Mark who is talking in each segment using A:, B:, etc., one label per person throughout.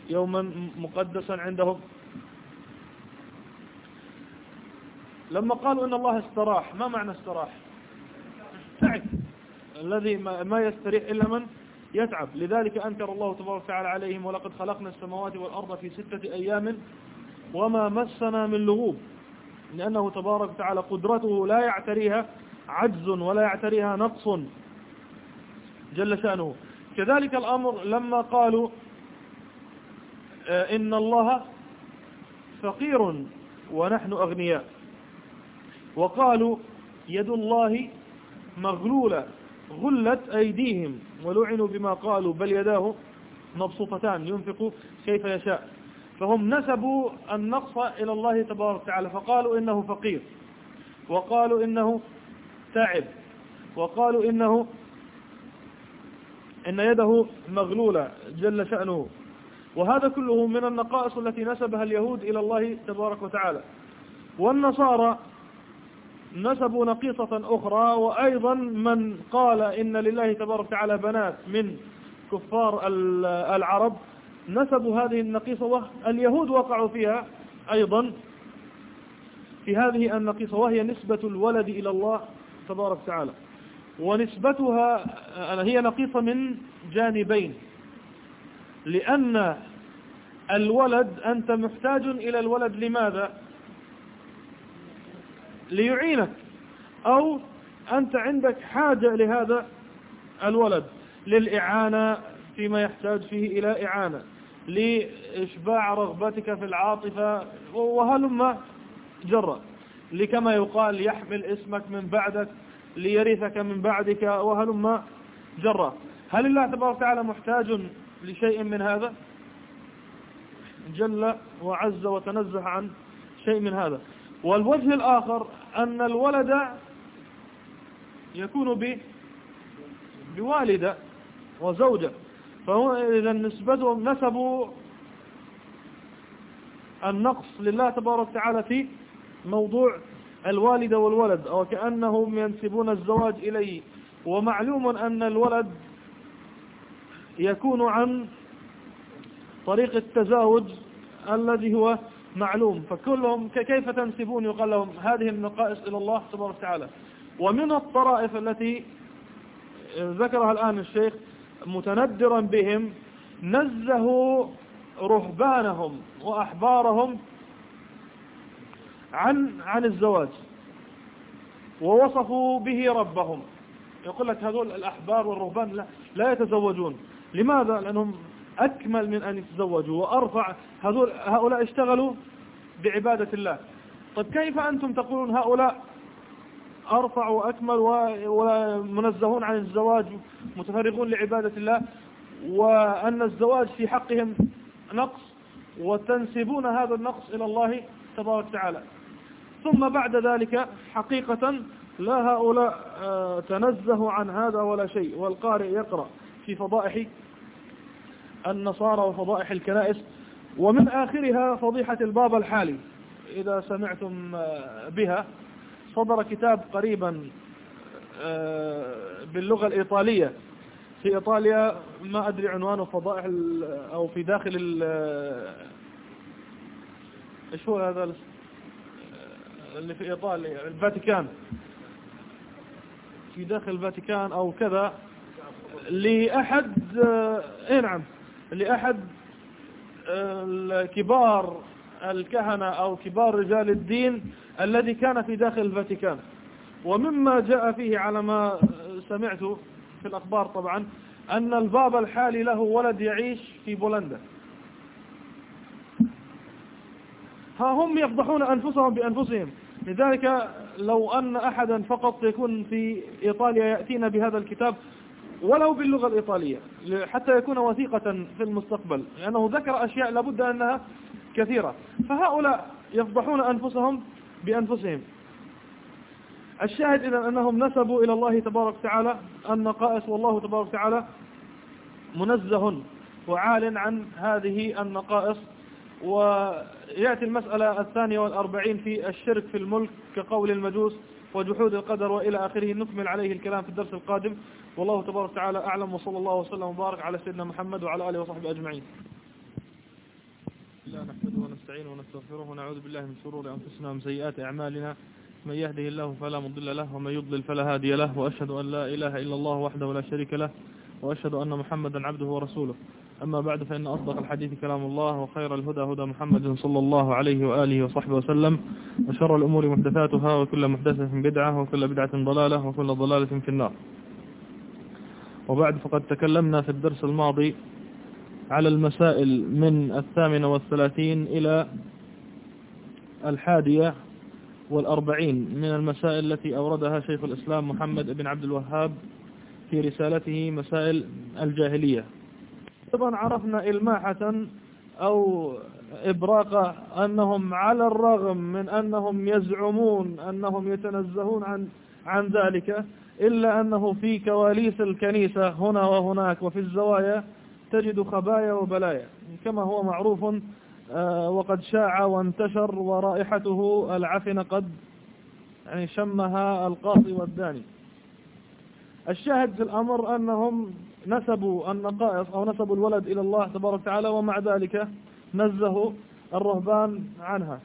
A: يوما مقدسا عندهم. لما قالوا إن الله استراح، ما معنى استراح؟ تعب، الذي ما يستريح إلا من يتعب. لذلك أنكر الله تبارك وتعالى عليهم: ولقد خلقنا السماوات والأرض في 6 أيام وما مسنا من لغوب، لأنه تبارك وتعالى قدرته لا يعتريها عجز ولا يعتريها نقص جل شأنه. كذلك الأمر لما قالوا إن الله فقير ونحن أغنياء، وقالوا يد الله مغلولة غلت أيديهم ولعنوا بما قالوا بل يداه مبسوطتان ينفق كيف يشاء. فهم نسبوا النقص إلى الله تبارك وتعالى، فقالوا إنه فقير، وقالوا إنه تعب، وقالوا إن يده مغلولة جل شأنه. وهذا كله من النقائص التي نسبها اليهود إلى الله تبارك وتعالى. والنصارى نسبوا نقيصة أخرى، وأيضا من قال إن لله تبارك وتعالى بنات من كفار العرب نسبوا هذه النقيصة، واليهود وقعوا فيها أيضا في هذه النقيصة، وهي نسبة الولد إلى الله تبارك وتعالى. ونسبتها هي نقيصة من جانبين، لأن الولد أنت محتاج إلى الولد لماذا؟ ليعينك، أو أنت عندك حاجة لهذا الولد للإعانة فيما يحتاج فيه إلى إعانة، لإشباع رغبتك في العاطفة، وهلما جرى، لكما يقال يحمل اسمك من بعدك ليرثك من بعدك، وهلما جرى. هل الله تبارك وتعالى محتاج لشيء من هذا؟ جل وعز وتنزه عن شيء من هذا. والوجه الآخر أن الولد يكون بوالدة وزوجة، فهو إذا نسبتهم نسبوا النقص لله تبارك وتعالى في موضوع الوالدة والولد، أو كأنهم ينسبون الزواج إليه. ومعلوم أن الولد يكون عن طريق التزاوج الذي هو معلوم، فكلهم كيف تنسبون يقال لهم هذه النقائص إلى الله تبارك وتعالى. ومن الطرائف التي ذكرها الآن الشيخ متندرا بهم، نزهوا رهبانهم وأحبارهم عن الزواج، ووصفوا به ربهم. يقول لك هذول الأحبار والرهبان لا يتزوجون. لماذا؟ لأنهم أكمل من أن يتزوجوا وأرفع. هؤلاء اشتغلوا بعبادة الله. طيب كيف أنتم تقولون هؤلاء أرفع وأكمل ومنزهون عن الزواج متفرغون لعبادة الله، وأن الزواج في حقهم نقص، وتنسبون هذا النقص إلى الله تبارك وتعالى؟ ثم بعد ذلك حقيقة لا هؤلاء تنزهوا عن هذا ولا شيء. والقارئ يقرأ في فضائح النصارى وفضائح الكنائس، ومن آخرها فضيحة البابا الحالي إذا سمعتم بها. صدر كتاب قريبا باللغة الإيطالية في إيطاليا، ما أدري عنوانه، فضائح أو في داخل إيش هو هذا اللي في إيطاليا، الفاتيكان، في داخل الفاتيكان أو كذا، لأحد نعم لأحد الكبار الكهنة أو كبار رجال الدين الذي كان في داخل الفاتيكان. ومما جاء فيه على ما سمعت في الأخبار طبعا أن البابا الحالي له ولد يعيش في بولندا. ها هم يفضحون أنفسهم بأنفسهم. لذلك لو أن أحدا فقط يكون في إيطاليا يأتينا بهذا الكتاب ولو باللغة الإيطالية حتى يكون وثيقة في المستقبل، لأنه ذكر أشياء لابد أنها كثيرة. فهؤلاء يفضحون أنفسهم بأنفسهم. الشاهد إذن أنهم نسبوا إلى الله تبارك وتعالى النقائص، والله تبارك وتعالى منزه وعال عن هذه النقائص. ويأتي المسألة 42 في الشرك في الملك كقول المجوس وجحود القدر وإلى آخره. نكمل عليه الكلام في الدرس القادم، والله تبارك وتعالى أعلم، وصلى الله وسلم وبارك على سيدنا محمد وعلى آله وصحبه أجمعين. الله نحمده ونستعينه ونستغفره ونعوذ بالله من شرور أنفسنا ومن سيئات أعمالنا من يهده الله فلا مضل له ومن يضلل فلا هادي له وأشهد أن لا إله إلا الله وحده لا شريك له وأشهد أن محمدا عبده ورسوله أما بعد فإن أصدق الحديث كلام الله وخير الهدى هدى محمد صلى الله عليه وآله وصحبه وسلم وشر الأمور محدثاتها وكل محدثة بدعة وكل بدعة ضلالة وكل ضلالة في النار. وبعد فقد تكلمنا في الدرس الماضي على المسائل من 38 إلى 41 من المسائل التي أوردها شيخ الإسلام محمد بن عبد الوهاب في رسالته مسائل الجاهلية. طبعا عرفنا إلماحة أو إبراقة أنهم على الرغم من أنهم يزعمون أنهم يتنزهون عن ذلك، إلا أنه في كواليس الكنيسة هنا وهناك وفي الزوايا تجد خبايا وبلايا كما هو معروف وقد شاع وانتشر، ورائحته العفن قد شمها القاصي والداني. الشاهد في الأمر أنهم نسبوا النقائص أو نسبوا الولد إلى الله تبارك وتعالى، ومع ذلك نزهوا الرهبان عنها.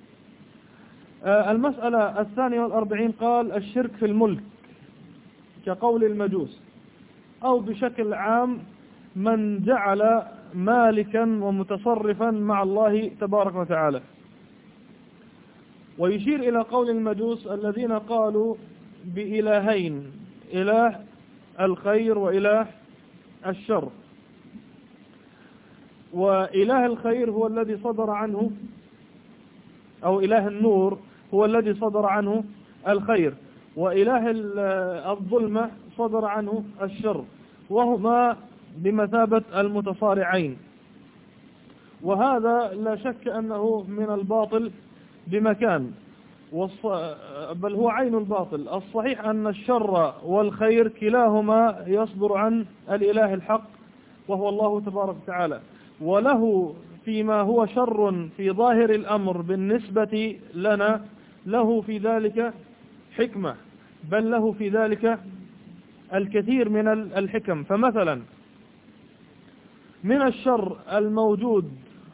A: المسألة 42 قال الشرك في الملك كقول المجوس، أو بشكل عام من جعل مالكا ومتصرفا مع الله تبارك وتعالى. ويشير إلى قول المجوس الذين قالوا بإلهين، إله الخير وإله الشر، وإله الخير هو الذي صدر عنه، أو إله النور هو الذي صدر عنه الخير، وإله الظلمة صدر عنه الشر، وهما بمثابة المتصارعين. وهذا لا شك أنه من الباطل بمكان، بل هو عين الباطل. الصحيح أن الشر والخير كلاهما يصدر عن الإله الحق وهو الله تبارك وتعالى، وله فيما هو شر في ظاهر الأمر بالنسبة لنا له في ذلك حكمة، بل له في ذلك الكثير من الحكم. فمثلا من الشر الموجود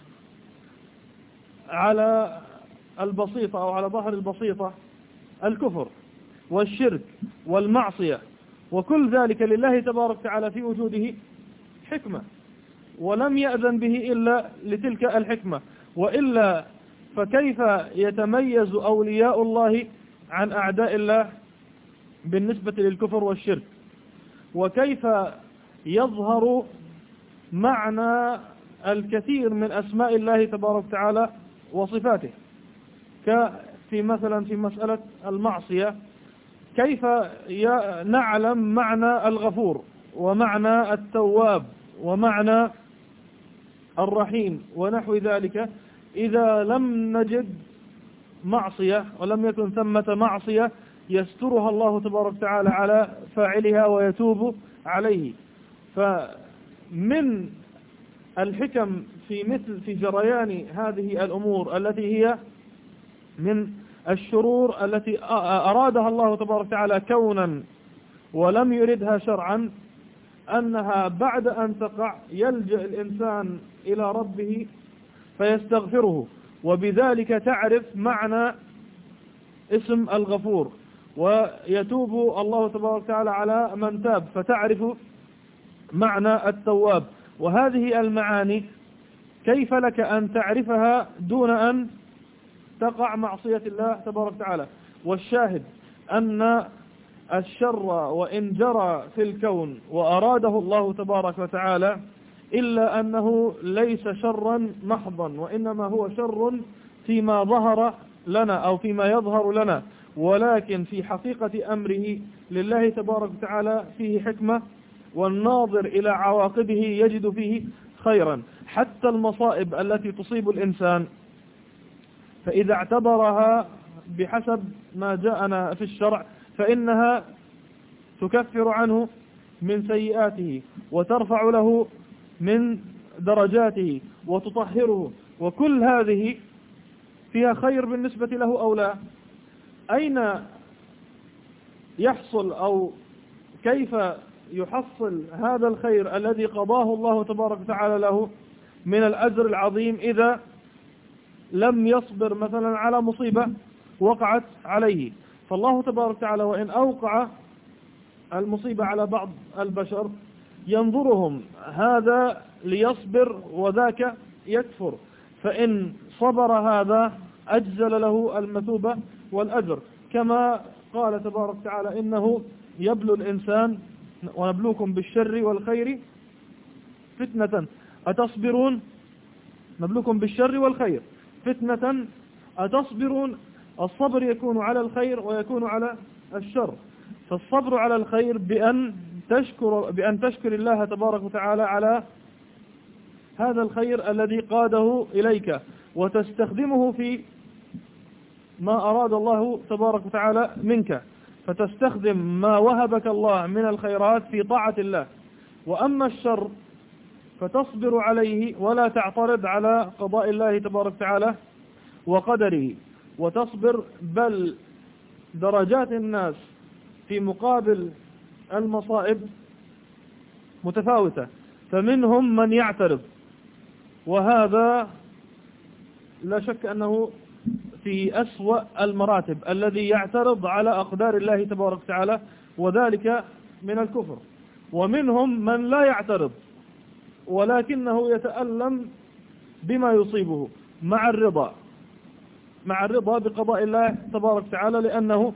A: على البسيطة أو على ظهر البسيطة الكفر والشرك والمعصية، وكل ذلك لله تبارك وتعالى في وجوده حكمة، ولم يأذن به إلا لتلك الحكمة، وإلا فكيف يتميز أولياء الله عن أعداء الله بالنسبة للكفر والشرك؟ وكيف يظهر معنى الكثير من أسماء الله تبارك وتعالى وصفاته؟ كفي مثلا في مسألة المعصية، كيف نعلم معنى الغفور ومعنى التواب ومعنى الرحيم ونحو ذلك إذا لم نجد معصية ولم يكن ثمة معصية يسترها الله تبارك وتعالى على فاعلها ويتوب عليه؟ فمن الحكم في جريان هذه الأمور التي هي من الشرور التي أرادها الله تبارك وتعالى كونا ولم يردها شرعا، أنها بعد أن تقع يلجأ الإنسان إلى ربه فيستغفره، وبذلك تعرف معنى اسم الغفور، ويتوب الله تبارك وتعالى على من تاب فتعرف معنى التواب. وهذه المعاني كيف لك أن تعرفها دون أن تقع معصية الله تبارك وتعالى؟ والشاهد أن الشر وإن جرى في الكون وأراده الله تبارك وتعالى إلا أنه ليس شرا محضا، وإنما هو شر فيما ظهر لنا أو فيما يظهر لنا، ولكن في حقيقة أمره لله تبارك وتعالى فيه حكمة، والناظر إلى عواقبه يجد فيه خيرا. حتى المصائب التي تصيب الإنسان فإذا اعتبرها بحسب ما جاءنا في الشرع فإنها تكفر عنه من سيئاته وترفع له من درجاته وتطهره، وكل هذه فيها خير بالنسبة له أو لا؟ أين يحصل أو كيف يحصل هذا الخير الذي قضاه الله تبارك وتعالى له من الأجر العظيم إذا لم يصبر مثلا على مصيبة وقعت عليه. فالله تبارك وتعالى وإن أوقع المصيبة على بعض البشر ينظرهم هذا ليصبر وذاك يكفر، فإن صبر هذا أجزل له المثوبة والأجر، كما قال تبارك وتعالى إنه يبلو الإنسان ونبلوكم بالشر والخير فتنة أتصبرون. نبلوكم بالشر والخير فتنة أتصبرون. الصبر يكون على الخير ويكون على الشر. فالصبر على الخير بأن تشكر الله تبارك وتعالى على هذا الخير الذي قاده إليك، وتستخدمه في ما أراد الله تبارك وتعالى منك، فتستخدم ما وهبك الله من الخيرات في طاعة الله. وأما الشر فتصبر عليه ولا تعترض على قضاء الله تبارك وتعالى وقدره وتصبر. بل درجات الناس في مقابل المصائب متفاوتة، فمنهم من يعترض، وهذا لا شك أنه في أسوأ المراتب، الذي يعترض على أقدار الله تبارك وتعالى، وذلك من الكفر. ومنهم من لا يعترض ولكنه يتألم بما يصيبه مع الرضا بقضاء الله تبارك وتعالى، لأنه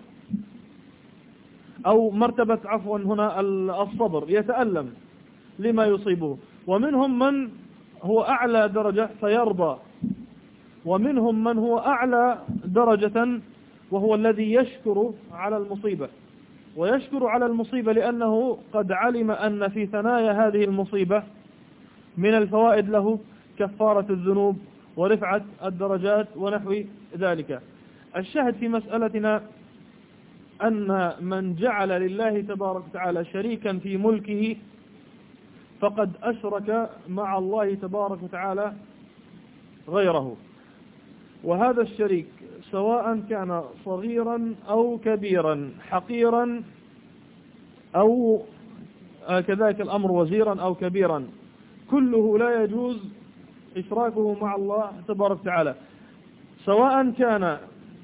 A: أو مرتبة هنا الصبر، يتألم لما يصيبه. ومنهم من هو أعلى درجة فيرضى، ومنهم من هو أعلى درجة وهو الذي يشكر على المصيبة، ويشكر على المصيبة لأنه قد علم أن في ثنايا هذه المصيبة من الفوائد له كفارة الذنوب ورفعة الدرجات ونحو ذلك. الشاهد في مسألتنا أن من جعل لله تبارك وتعالى شريكا في ملكه فقد أشرك مع الله تبارك وتعالى غيره. وهذا الشريك سواء كان صغيرا أو كبيرا، حقيرا أو كذلك الأمر وزيرا أو كبيرا، كله لا يجوز إشراكه مع الله تبارك وتعالى، سواء كان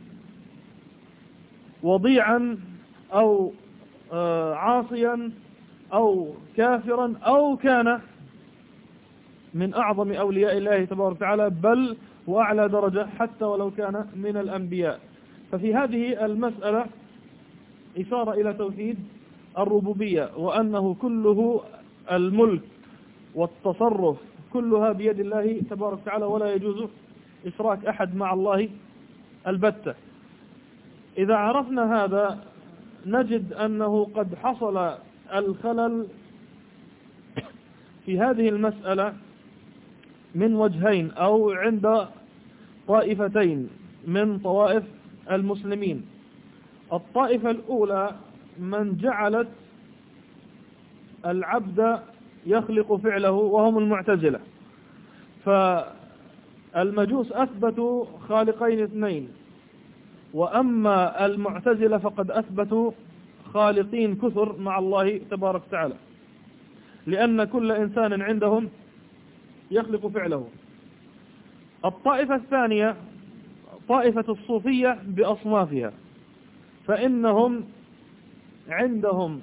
A: وضيعا أو عاصيا أو كافرا أو كان من أعظم أولياء الله تبارك وتعالى، بل وأعلى درجة حتى ولو كان من الأنبياء. ففي هذه المسألة إشارة إلى توحيد الربوبية، وأنه كله الملك والتصرف كلها بيد الله تبارك وتعالى، ولا يجوز إشراك أحد مع الله البتة. إذا عرفنا هذا نجد أنه قد حصل الخلل في هذه المسألة من وجهين أو عند طائفتين من طوائف المسلمين. الطائفة الأولى من جعلت العبد يخلق فعله، وهم المعتزلة. فالمجوس أثبتوا خالقين اثنين، وأما المعتزلة فقد أثبتوا خالقين كثر مع الله تبارك وتعالى، لأن كل إنسان عندهم يخلق فعله. الطائفة الثانية طائفة الصوفية بأصنافها، فإنهم عندهم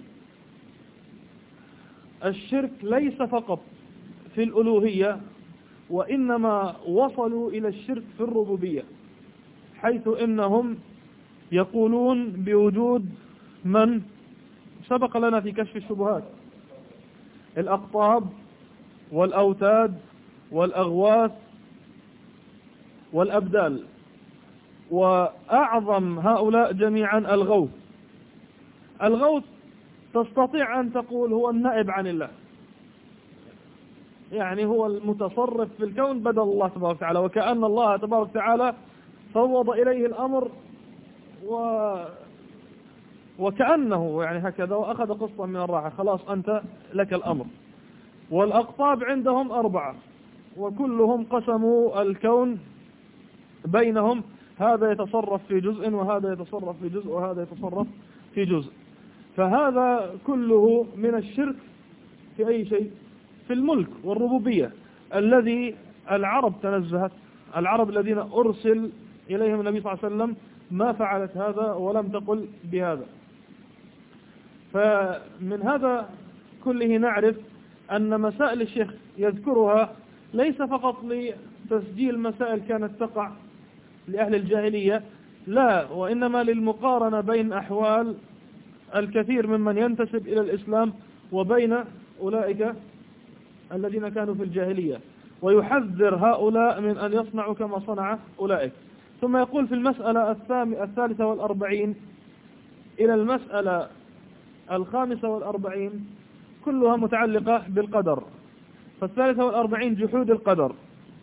A: الشرك ليس فقط في الألوهية، وإنما وصلوا إلى الشرك في الربوبية، حيث إنهم يقولون بوجود من سبق لنا في كشف الشبهات، الأقطاب والأوتاد والأغواث والأبدال، وأعظم هؤلاء جميعا الغوث تستطيع أن تقول هو النائب عن الله، يعني هو المتصرف في الكون بدل الله تبارك وتعالى، وكأن الله تبارك وتعالى فوض إليه الأمر وكأنه يعني هكذا، وأخذ قسطا من الراحة، خلاص أنت لك الأمر. والأقطاب عندهم 4، وكلهم قسموا الكون بينهم، هذا يتصرف في جزء وهذا يتصرف في جزء وهذا يتصرف في جزء. فهذا كله من الشرك في أي شيء؟ في الملك والربوبية الذي العرب تنزهت العرب الذين أرسل إليهم النبي صلى الله عليه وسلم ما فعلت هذا ولم تقل بهذا. فمن هذا كله نعرف أن مسائل الشيخ يذكرها ليس فقط لتسجيل مسائل كانت تقع لأهل الجاهلية، لا، وإنما للمقارنة بين أحوال الكثير ممن ينتسب إلى الإسلام وبين أولئك الذين كانوا في الجاهلية، ويحذر هؤلاء من أن يصنعوا كما صنع أولئك. ثم يقول في المسألة 43 إلى المسألة 45 كلها متعلقة بالقدر. 43 جحود القدر،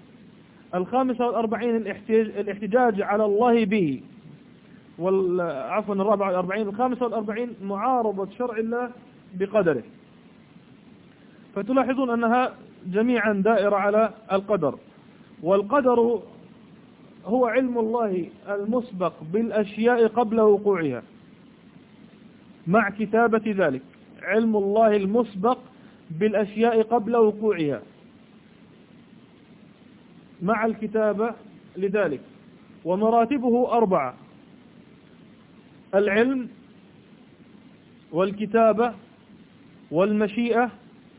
A: 45 الاحتجاج على الله به، عفوا 44 45 معارضة شرع الله بقدره. فتلاحظون أنها جميعا دائرة على القدر. والقدر هو علم الله المسبق بالأشياء قبل وقوعها مع كتابة ذلك، علم الله المسبق بالأشياء قبل وقوعها مع الكتابة لذلك. ومراتبه 4: العلم والكتابة والمشيئة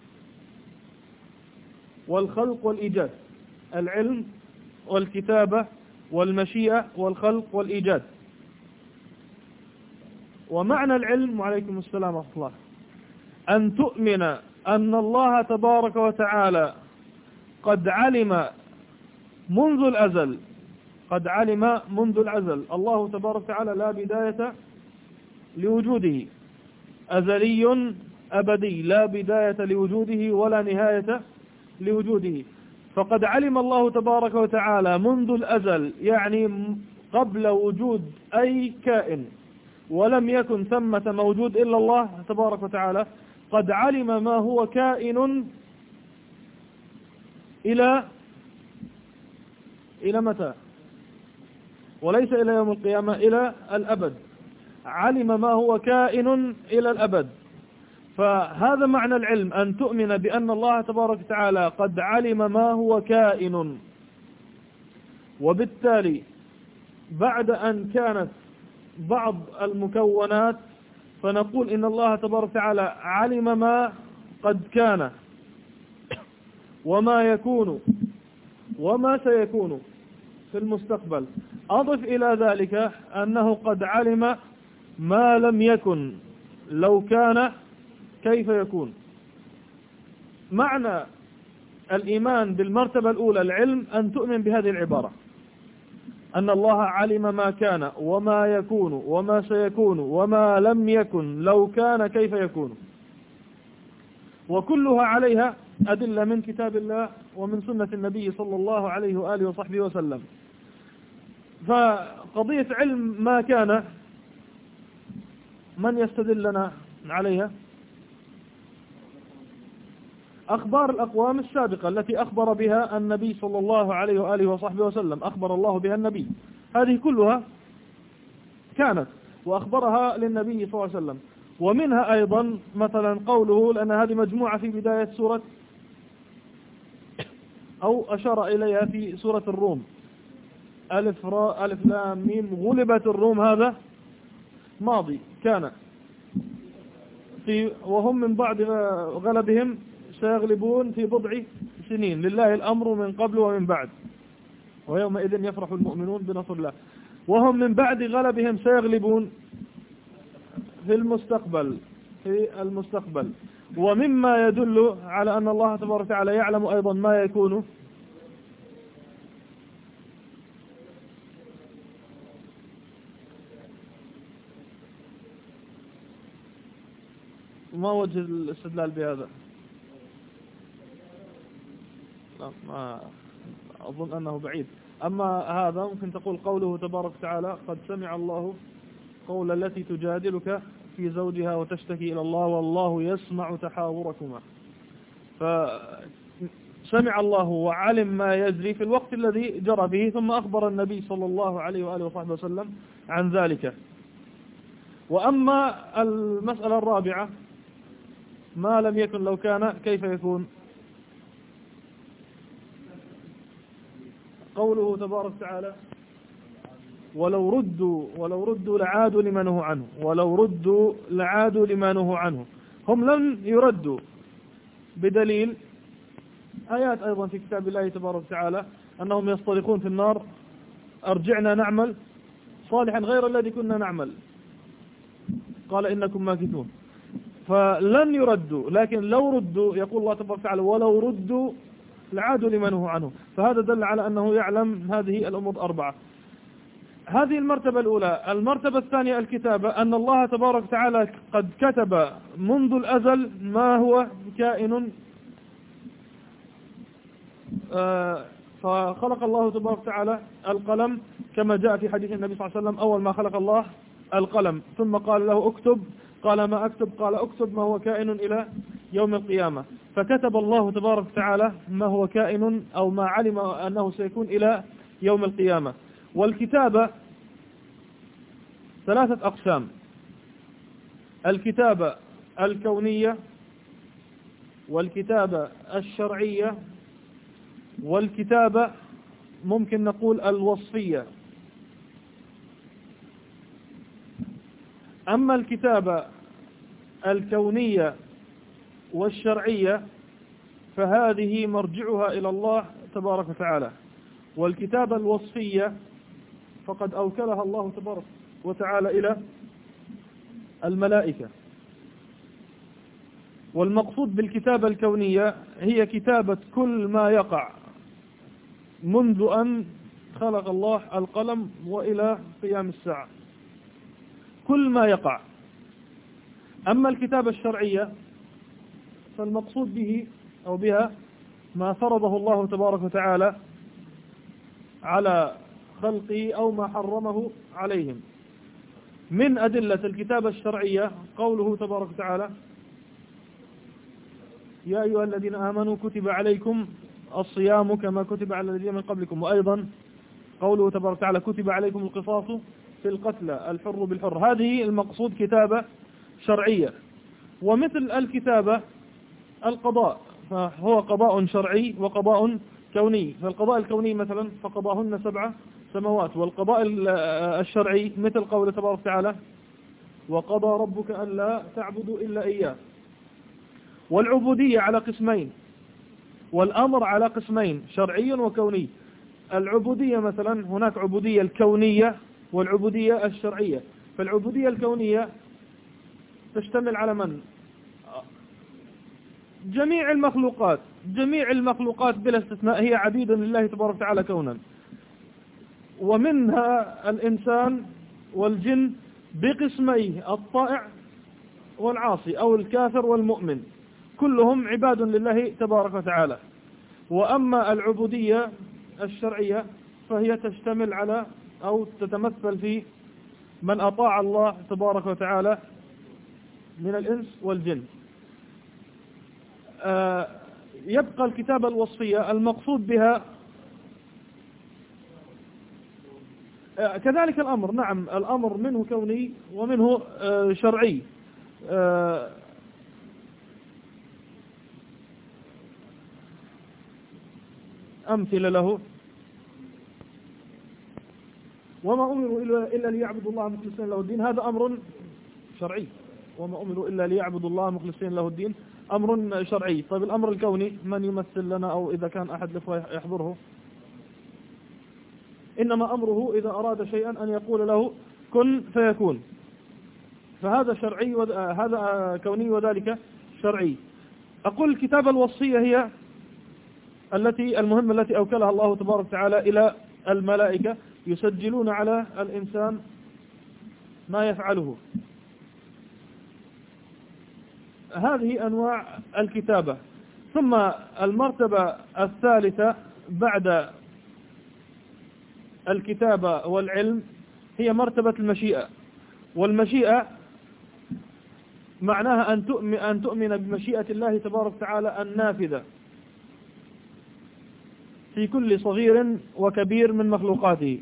A: والخلق والإيجاد. العلم والكتابة والمشيئة والخلق والإيجاد. ومعنى العلم، وعليكم السلام ورحمة الله، أن تؤمن أن الله تبارك وتعالى قد علم منذ الأزل، قد علم منذ الأزل. الله تبارك وتعالى لا بداية لوجوده، أزلي أبدي، لا بداية لوجوده ولا نهاية لوجوده. فقد علم الله تبارك وتعالى منذ الأزل، يعني قبل وجود أي كائن، ولم يكن ثمة موجود إلا الله تبارك وتعالى، قد علم ما هو كائن إلى متى؟ وليس إلى يوم القيامة، إلى الأبد. علم ما هو كائن إلى الأبد. فهذا معنى العلم، أن تؤمن بأن الله تبارك وتعالى قد علم ما هو كائن. وبالتالي بعد أن كانت بعض المكونات فنقول إن الله تبارك وتعالى علم ما قد كان وما يكون وما سيكون في المستقبل. أضف إلى ذلك أنه قد علم ما لم يكن، لو كان كيف يكون. معنى الإيمان بالمرتبة الأولى العلم أن تؤمن بهذه العبارة، أن الله علم ما كان وما يكون وما سيكون وما لم يكن، لو كان كيف يكون. وكلها عليها أدلة من كتاب الله ومن سنة النبي صلى الله عليه وآله وصحبه وسلم. فقضية علم ما كان، من يستدل لنا عليها؟ أخبار الأقوام السابقة التي أخبر بها النبي صلى الله عليه وآله وصحبه وسلم، أخبر الله بها النبي، هذه كلها كانت وأخبرها للنبي صلى الله عليه وسلم. ومنها أيضا مثلا قوله، لأن هذه مجموعة في بداية سورة، أو أشار إليها في سورة الروم، ألف لام ميم غلبت الروم، هذا ماضي كان وهم من بعد غلبهم سيغلبون في بضع سنين، لله الأمر من قبل ومن بعد، ويومئذ يفرح المؤمنون بنصر الله. وهم من بعد غلبهم سيغلبون في المستقبل. ومما يدل على أن الله تبارك وتعالى يعلم أيضا ما يكون ما وجه الاستدلال بهذا؟ لا، ما أظن أنه بعيد. أما هذا ممكن تقول قوله تبارك وتعالى قد سمع الله قول التي تجادلك في زوجها وتشتكي إلى الله والله يسمع تحاوركما. فسمع الله وعلم ما يجري في الوقت الذي جرى به، ثم أخبر النبي صلى الله عليه وآله وصحبه وسلم عن ذلك. وأما المسألة الرابعة، ما لم يكن لو كان كيف يكون، قوله تبارك وتعالى ولو ردوا لعادوا لما نهوا عنه، ولو ردوا لعادوا لما نهوا عنه. هم لم يردوا، بدليل آيات أيضا في كتاب الله تبارك وتعالى أنهم يصطرخون في النار أرجعنا نعمل صالحا غير الذي كنا نعمل قال إنكم ماكثون. فلن يردوا، لكن لو ردوا يقول الله تبارك وتعالى ولو ردوا لعادوا لما نهوا عنه. فهذا دل على أنه يعلم هذه الأمور 4. هذه المرتبة الأولى. المرتبة الثانية الكتابة، أن الله تبارك وتعالى قد كتب منذ الأزل ما هو كائن. فخلق الله تبارك وتعالى القلم كما جاء في حديث النبي صلى الله عليه وسلم، أول ما خلق الله القلم، ثم قال له اكتب، قال ما أكتب، قال اكتب ما هو كائن إلى يوم القيامة. فكتب الله تبارك وتعالى ما هو كائن أو ما علم أنه سيكون إلى يوم القيامة. والكتابة 3 أقسام: الكتابة الكونية، والكتابة الشرعية، والكتابة ممكن نقول الوصفية. أما الكتابة الكونية والشرعية فهذه مرجعها إلى الله تبارك وتعالى، والكتابة الوصفية فقد أوكلها الله تبارك وتعالى إلى الملائكة. والمقصود بالكتابة الكونية هي كتابة كل ما يقع منذ أن خلق الله القلم وإلى قيام الساعة، كل ما يقع. أما الكتابة الشرعية فالمقصود به أو بها ما فرضه الله تبارك وتعالى على خلقه أو ما حرمه عليهم. من أدلة الكتابة الشرعية قوله تبارك وتعالى يا أيها الذين آمنوا كتب عليكم الصيام كما كتب على الذين من قبلكم. وأيضا قوله تبارك وتعالى كتب عليكم القصاص في القتلى الحر بالحر. هذه المقصود كتابة شرعية. ومثل الكتابة القضاء، فهو قضاء شرعي وقضاء كوني. فالقضاء الكوني مثلا فقضاهن 7 سماوات، والقضاء الشرعي مثل قوله تبارك وتعالى وقضى ربك ألا تعبدوا إلا إياه. والعبودية على قسمين، والأمر على قسمين شرعي وكوني. العبودية مثلا هناك عبودية الكونية والعبودية الشرعية. فالعبودية الكونية تشتمل على من؟ جميع المخلوقات. جميع المخلوقات بلا استثناء هي عبيد لله تبارك وتعالى كونا، ومنها الإنسان والجن بقسميه الطائع والعاصي أو الكافر والمؤمن، كلهم عباد لله تبارك وتعالى. وأما العبودية الشرعية فهي تشتمل على أو تتمثل في من أطاع الله تبارك وتعالى من الإنس والجن. يبقى الكتابة الوصفية المقصود بها كذلك الأمر. نعم، الأمر منه كوني ومنه شرعي. أمثلة له وما أمروا إلا ليعبدوا الله مخلصين له الدين، هذا أمر شرعي. وما أمروا إلا ليعبدوا الله مخلصين له الدين أمر شرعي. طيب الأمر الكوني من يمثل لنا، أو إذا كان أحد يحضره؟ إنما أمره إذا أراد شيئا أن يقول له كن فيكون، فهذا شرعي هذا كوني وذلك شرعي. أقول الكتابة الوصية هي المهمة التي أوكلها الله تبارك وتعالى إلى الملائكة، يسجلون على الإنسان ما يفعله. هذه أنواع الكتابة. ثم المرتبة الثالثة بعد الكتابة والعلم هي مرتبة المشيئة. والمشيئة معناها أن تؤمن بمشيئة الله تبارك وتعالى النافذة في كل صغير وكبير من مخلوقاته.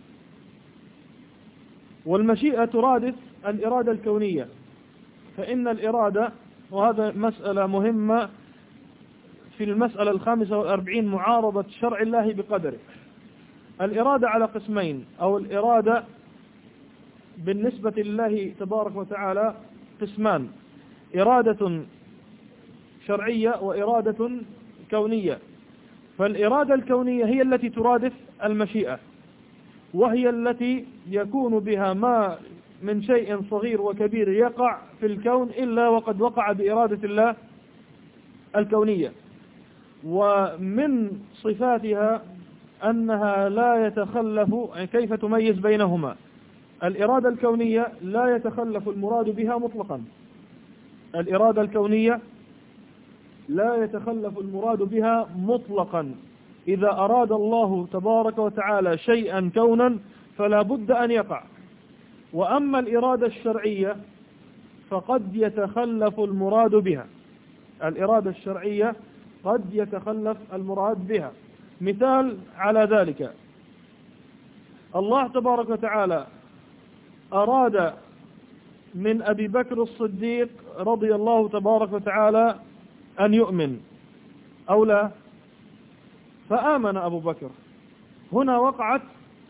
A: والمشيئة ترادف الإرادة الكونية، فإن الإرادة، وهذا مسألة مهمة في المسألة 45 معارضة شرع الله بقدره. الإرادة على قسمين، أو الإرادة بالنسبة لله تبارك وتعالى قسمان: إرادة شرعية وإرادة كونية. فالإرادة الكونية هي التي ترادف المشيئة، وهي التي يكون بها ما من شيء صغير وكبير يقع في الكون إلا وقد وقع بإرادة الله الكونية. ومن صفاتها أنها لا يتخلف، كيف تميز بينهما؟ الإرادة الكونية لا يتخلف المراد بها مطلقا. الإرادة الكونية لا يتخلف المراد بها مطلقا. إذا أراد الله تبارك وتعالى شيئا كونا فلا بد أن يقع. وأما الإرادة الشرعية فقد يتخلف المراد بها. الإرادة الشرعية قد يتخلف المراد بها. مثال على ذلك: الله تبارك وتعالى أراد من أبي بكر الصديق رضي الله تبارك وتعالى أن يؤمن أو لا، فآمن أبو بكر. هنا وقعت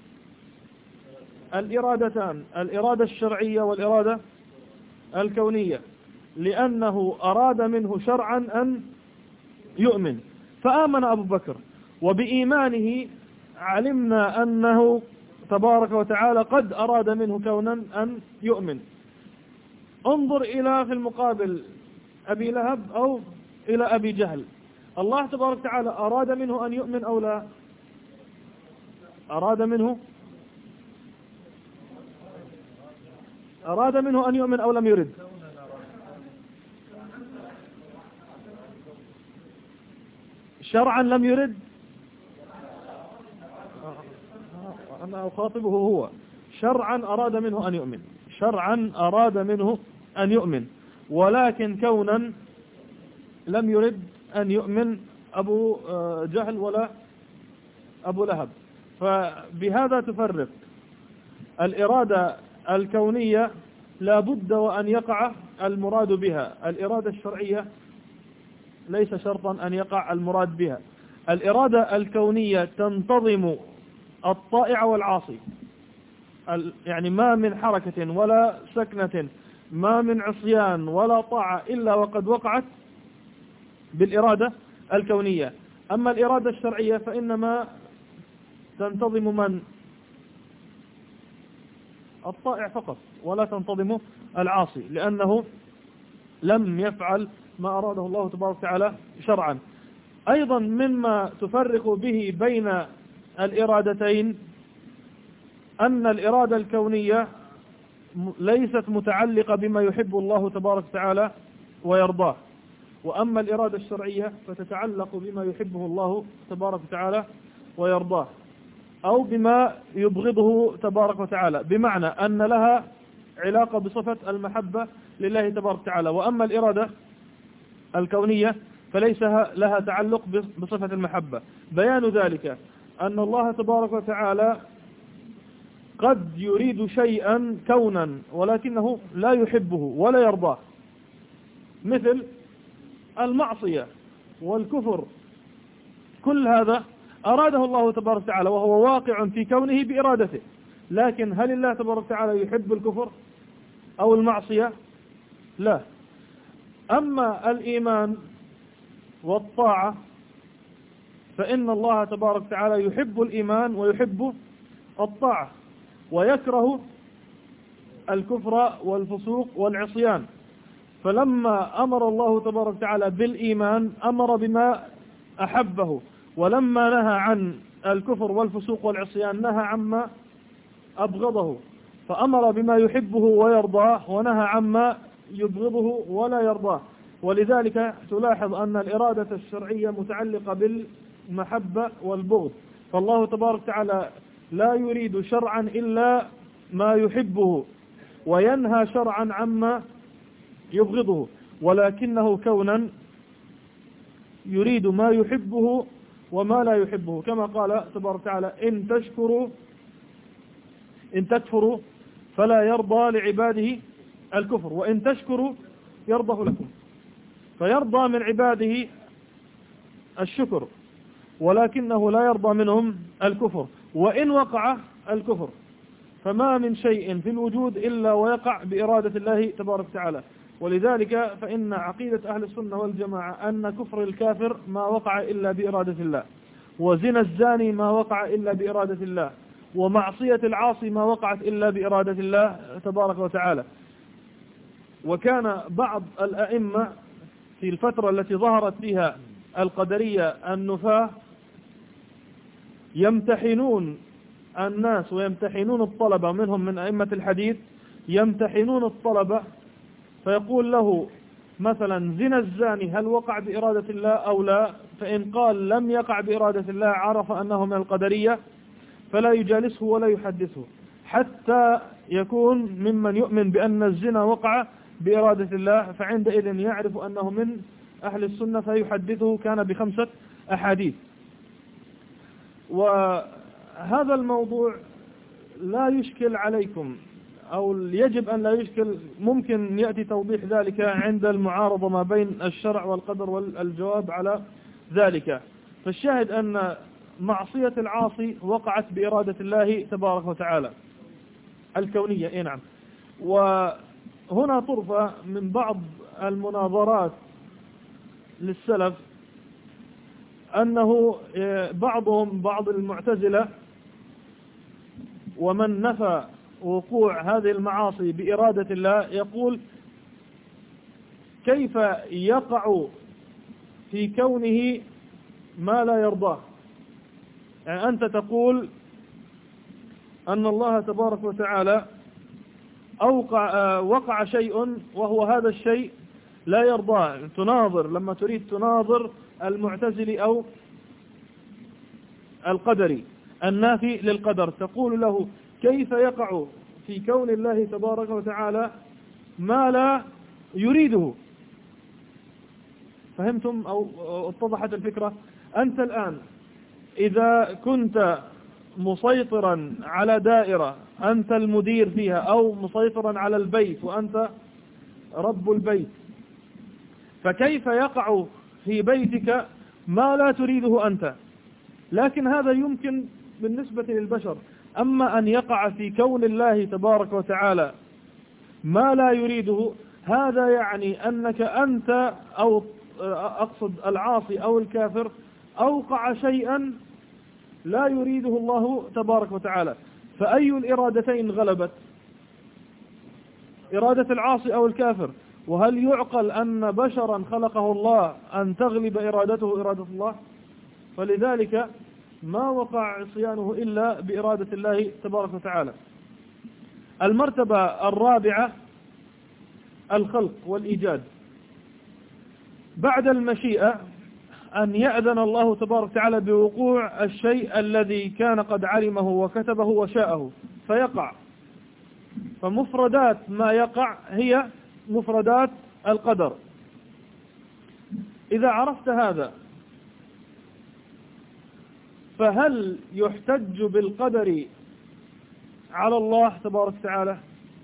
A: الإرادتان: الإرادة الشرعية والإرادة الكونية، لأنه أراد منه شرعا أن يؤمن، فآمن أبو بكر، وبإيمانه علمنا أنه تبارك وتعالى قد أراد منه كونا أن يؤمن. انظر إلى في المقابل أبي لهب أو إلى أبي جهل، الله تبارك وتعالى أراد منه أن يؤمن أو لا؟ أراد منه أن يؤمن أو لم يرد؟ شرعا لم يرد. أنا أخاطبه هو. شرعا أراد منه أن يؤمن، شرعا أراد منه أن يؤمن، ولكن كونا لم يرد أن يؤمن أبو جهل ولا أبو لهب. فبهذا تفرق. الإرادة الكونية لا بد وأن يقع المراد بها. الإرادة الشرعية ليس شرطا أن يقع المراد بها. الإرادة الكونية تنتظم الطائع والعاصي، يعني ما من حركة ولا سكنة، ما من عصيان ولا طاعة إلا وقد وقعت بالإرادة الكونية. أما الإرادة الشرعية فإنما تنتظم من؟ الطائع فقط، ولا تنتظم العاصي، لأنه لم يفعل ما أراده الله تبارك وتعالى شرعا. أيضا مما تفرق به بين الإرادتين أن الإرادة الكونية ليست متعلقة بما يحب الله تبارك وتعالى ويرضاه، وأما الإرادة الشرعية فتتعلق بما يحبه الله تبارك وتعالى ويرضاه، أو بما يبغضه تبارك وتعالى، بمعنى أن لها علاقة بصفة المحبة لله تبارك وتعالى. وأما الإرادة الكونية فليس لها تعلق بصفة المحبة. بيان ذلك أن الله تبارك وتعالى قد يريد شيئا كونا ولكنه لا يحبه ولا يرضاه، مثل المعصية والكفر. كل هذا أراده الله تبارك وتعالى وهو واقع في كونه بإرادته، لكن هل الله تبارك وتعالى يحب الكفر أو المعصية؟ لا. أما الإيمان والطاعة فإن الله تبارك وتعالى يحب الإيمان ويحب الطاعة، ويكره الكفر والفسوق والعصيان. فلما أمر الله تبارك وتعالى بالإيمان أمر بما أحبه، ولما نهى عن الكفر والفسوق والعصيان نهى عما أبغضه، فأمر بما يحبه ويرضاه ونهى عما يبغضه ولا يرضاه. ولذلك تلاحظ أن الإرادة الشرعية متعلقة بالمحبة والبغض، فالله تبارك وتعالى لا يريد شرعا إلا ما يحبه، وينهى شرعا عما يبغضه، ولكنه كونا يريد ما يحبه وما لا يحبه، كما قال تبارك وتعالى: إن تكفروا فلا يرضى لعباده الكفر وإن تشكروا يرضه لكم. فيرضى من عباده الشكر ولكنه لا يرضى منهم الكفر. وإن وقع الكفر، فما من شيء في الوجود إلا ويقع بإرادة الله تبارك وتعالى. ولذلك فإن عقيدة أهل السنة والجماعة أن كفر الكافر ما وقع إلا بإرادة الله، وزنا الزاني ما وقع إلا بإرادة الله، ومعصية العاصي ما وقعت إلا بإرادة الله تبارك وتعالى. وكان بعض الأئمة في الفترة التي ظهرت فيها القدرية النفاة يمتحنون الناس ويمتحنون الطلبة، منهم من أئمة الحديث يمتحنون الطلبة، فيقول له مثلا زنا الزاني هل وقع بإرادة الله أو لا؟ فإن قال لم يقع بإرادة الله عرف أنه من القدرية، فلا يجالسه ولا يحدثه حتى يكون ممن يؤمن بأن الزنا وقع بإرادة الله، فعندئذ يعرف أنه من أهل السنة فيحدثه. كان ب5 أحاديث. وهذا الموضوع لا يشكل عليكم، أو يجب أن لا يشكل، ممكن يأتي توضيح ذلك عند المعارضة ما بين الشرع والقدر والجواب على ذلك. فالشاهد أن معصية العاصي وقعت بإرادة الله تبارك وتعالى الكونية. نعم. وهنا طرفة من بعض المناظرات للسلف أنه بعض المعتزلة ومن نفى وقوع هذه المعاصي بإرادة الله يقول كيف يقع في كونه ما لا يرضاه. يعني أنت تقول أن الله تبارك وتعالى وقع شيء وهو هذا الشيء لا يرضاه. تناظر لما تريد تناظر المعتزلي أو القدري النافي للقدر، تقول له كيف يقع في كون الله تبارك وتعالى ما لا يريده. فهمتم أو اتضحت الفكرة؟ أنت الآن إذا كنت مسيطرا على دائرة أنت المدير فيها، أو مسيطرا على البيت وأنت رب البيت، فكيف يقع في بيتك ما لا تريده أنت؟ لكن هذا يمكن بالنسبة للبشر. أما أن يقع في كون الله تبارك وتعالى ما لا يريده، هذا يعني أنك أنت أو أقصد العاصي أو الكافر أوقع شيئا لا يريده الله تبارك وتعالى. فأي الإرادتين غلبت؟ إرادة العاصي أو الكافر؟ وهل يعقل أن بشرا خلقه الله أن تغلب إرادته إرادة الله؟ فلذلك ما وقع عصيانه إلا بإرادة الله تبارك وتعالى. المرتبة الرابعة الخلق والإيجاد. بعد المشيئة أن يأذن الله تبارك وتعالى بوقوع الشيء الذي كان قد علمه وكتبه وشاءه فيقع. فمفردات ما يقع هي مفردات القدر. إذا عرفت هذا فهل يحتج بالقدر على الله تبارك وتعالى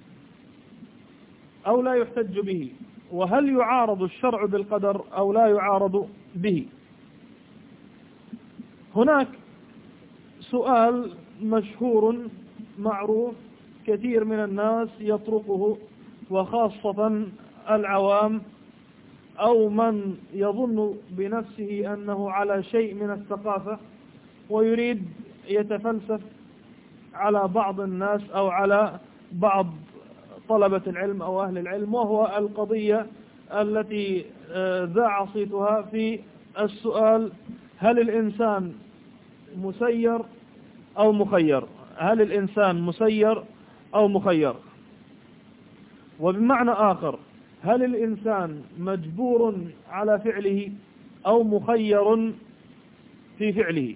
A: أو لا يحتج به؟ وهل يعارض الشرع بالقدر أو لا يعارض به؟ هناك سؤال مشهور معروف كثير من الناس يطرقه، وخاصة العوام أو من يظن بنفسه أنه على شيء من الثقافة ويريد يتفلسف على بعض الناس أو على بعض طلبة العلم أو أهل العلم، وهو القضية التي ذاع صيتها في السؤال: هل الإنسان مسير أو مخير؟ هل الإنسان مسير أو مخير؟ وبمعنى آخر، هل الإنسان مجبور على فعله أو مخير في فعله؟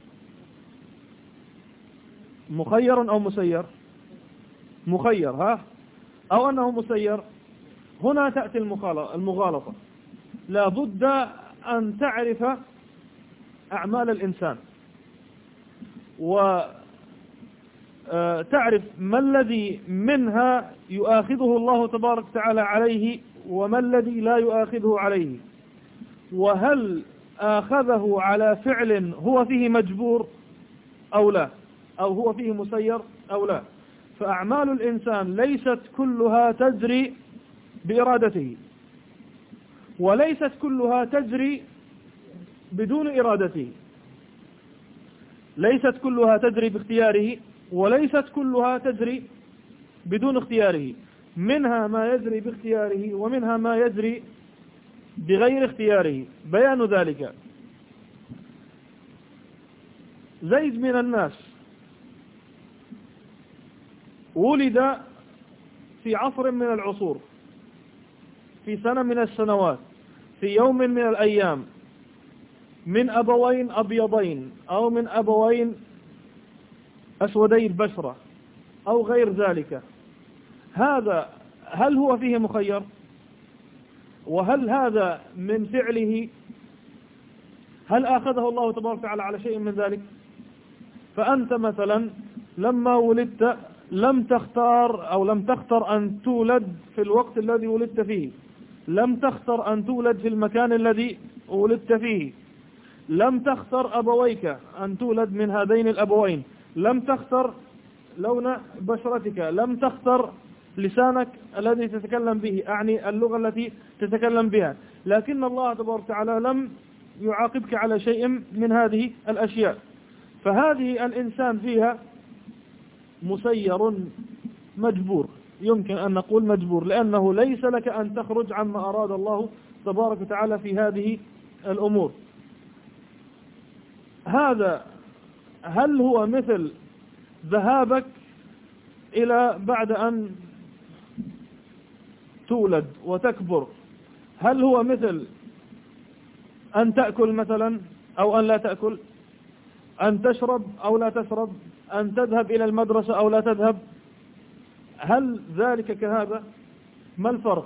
A: مخير أو مسير؟ مخير، ها؟ أو أنه مسير. هنا تأتي المغالطة. لا بد أن تعرف أعمال الإنسان وتعرف ما الذي منها يؤاخذه الله تبارك وتعالى عليه وما الذي لا يؤاخذه عليه، وهل آخذه على فعل هو فيه مجبور أو لا. أو هو فيه مسير أو لا. فأعمال الإنسان ليست كلها تجري بإرادته، وليست كلها تجري بدون إرادته، ليست كلها تجري باختياره، وليست كلها تجري بدون اختياره. منها ما يجري باختياره، ومنها ما يجري بغير اختياره. بيان ذلك: زيد من الناس ولد في عصر من العصور، في سنة من السنوات، في يوم من الأيام، من أبوين أبيضين أو من أبوين أسودي البشرة أو غير ذلك. هذا هل هو فيه مخير؟ وهل هذا من فعله؟ هل أخذه الله تبارك وتعالى على شيء من ذلك؟ فأنت مثلا لما ولدت لم تختار أو لم تختر أن تولد في الوقت الذي ولدت فيه، لم تختر أن تولد في المكان الذي ولدت فيه، لم تختر أبويك أن تولد من هذين الأبوين، لم تختر لون بشرتك، لم تختر لسانك الذي تتكلم به، أعني اللغة التي تتكلم بها، لكن الله تبارك وتعالى لم يعاقبك على شيء من هذه الأشياء. فهذه الإنسان فيها مسير مجبور، يمكن أن نقول مجبور، لأنه ليس لك أن تخرج عما أراد الله تبارك وتعالى في هذه الأمور. هذا هل هو مثل ذهابك إلى بعد أن تولد وتكبر، هل هو مثل أن تأكل مثلا أو أن لا تأكل، أن تشرب أو لا تشرب، أن تذهب إلى المدرسة أو لا تذهب؟ هل ذلك كهذا؟ ما الفرق؟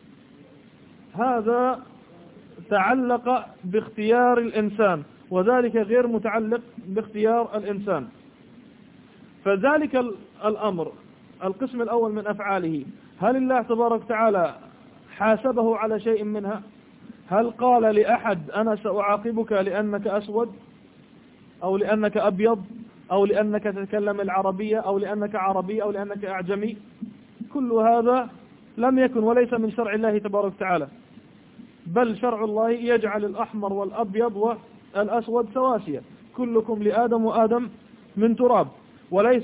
A: هذا تعلق باختيار الإنسان، وذلك غير متعلق باختيار الإنسان. فذلك الأمر القسم الأول من أفعاله، هل الله تبارك وتعالى حاسبه على شيء منها؟ هل قال لأحد أنا سأعاقبك لأنك أسود أو لأنك أبيض أو لأنك تتكلم العربية أو لأنك عربي أو لأنك أعجمي؟ كل هذا لم يكن وليس من شرع الله تبارك وتعالى، بل شرع الله يجعل الأحمر والأبيض والأسود سواسية، كلكم لآدم وآدم من تراب. وليس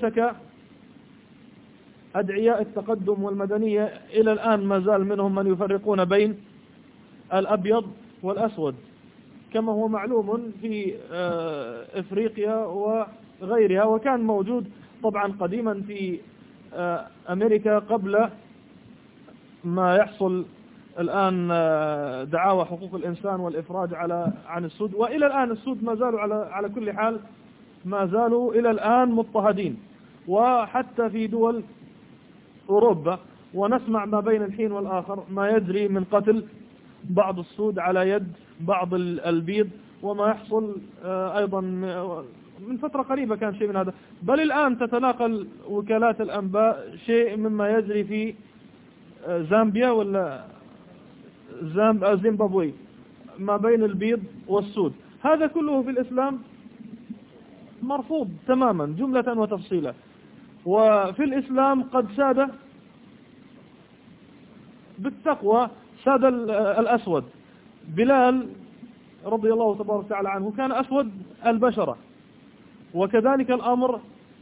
A: كأدعياء التقدم والمدنية إلى الآن ما زال منهم من يفرقون بين الأبيض والأسود، كما هو معلوم في إفريقيا وغيرها، وكان موجود طبعا قديما في أمريكا قبل ما يحصل الآن دعاوى حقوق الإنسان والإفراج عن السود. وإلى الآن السود ما زالوا على كل حال ما زالوا إلى الآن مضطهدين، وحتى في دول أوروبا، ونسمع ما بين الحين والآخر ما يجري من قتل بعض السود على يد بعض البيض، وما يحصل أيضا من فترة قريبة كان شيء من هذا. بل الآن تتناقل وكالات الأنباء شيء مما يجري في زامبيا ولا زيمبابوي ما بين البيض والسود. هذا كله في الإسلام مرفوض تماما جملة وتفصيلا. وفي الإسلام قد ساد بالتقوى، ساد الأسود. بلال رضي الله تبارك وتعالى عنه كان أسود البشرة، وكذلك الأمر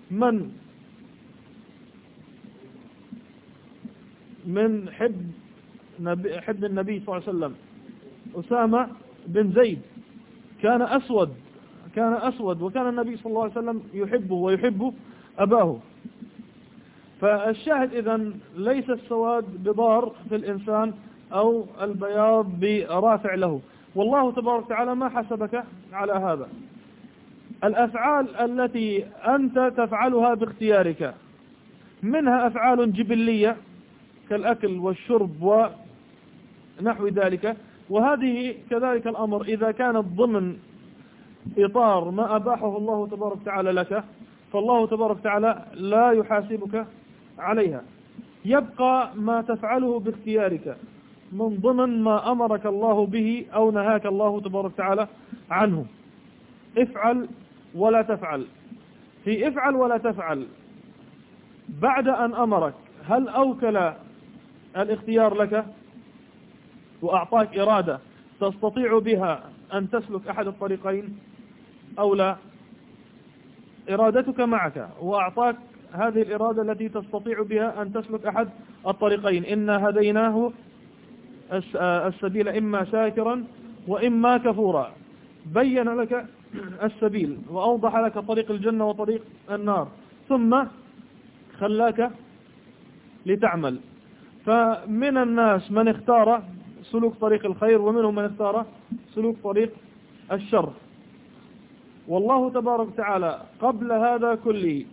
A: من حب النبي صلى الله عليه وسلم أسامة بن زيد كان أسود، وكان النبي صلى الله عليه وسلم يحبه ويحب أباه. فالشاهد إذن ليس السواد بضار في الإنسان أو البياض برافع له، والله تبارك وتعالى ما حسبك على هذا. الأفعال التي أنت تفعلها باختيارك منها أفعال جبلية كالأكل والشرب ونحو ذلك، وهذه كذلك الأمر إذا كانت ضمن إطار ما أباحه الله تبارك وتعالى لك فالله تبارك وتعالى لا يحاسبك عليها. يبقى ما تفعله باختيارك من ضمن ما أمرك الله به أو نهاك الله تبارك وتعالى عنه. افعل ولا تفعل، في افعل ولا تفعل بعد أن أمرك، هل أوكل الاختيار لك وأعطاك إرادة تستطيع بها أن تسلك أحد الطريقين أو لا؟ إرادتك معك وأعطاك هذه الإرادة التي تستطيع بها أن تسلك أحد الطريقين، إنا هديناه السبيل إما شاكرا وإما كفورا، بين لك السبيل وأوضح لك طريق الجنة وطريق النار، ثم خلاك لتعمل. فمن الناس من اختار سلوك طريق الخير، ومنهم من اختار سلوك طريق الشر. والله تبارك وتعالى قبل هذا كله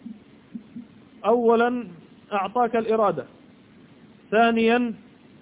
A: أولا أعطاك الإرادة، ثانيا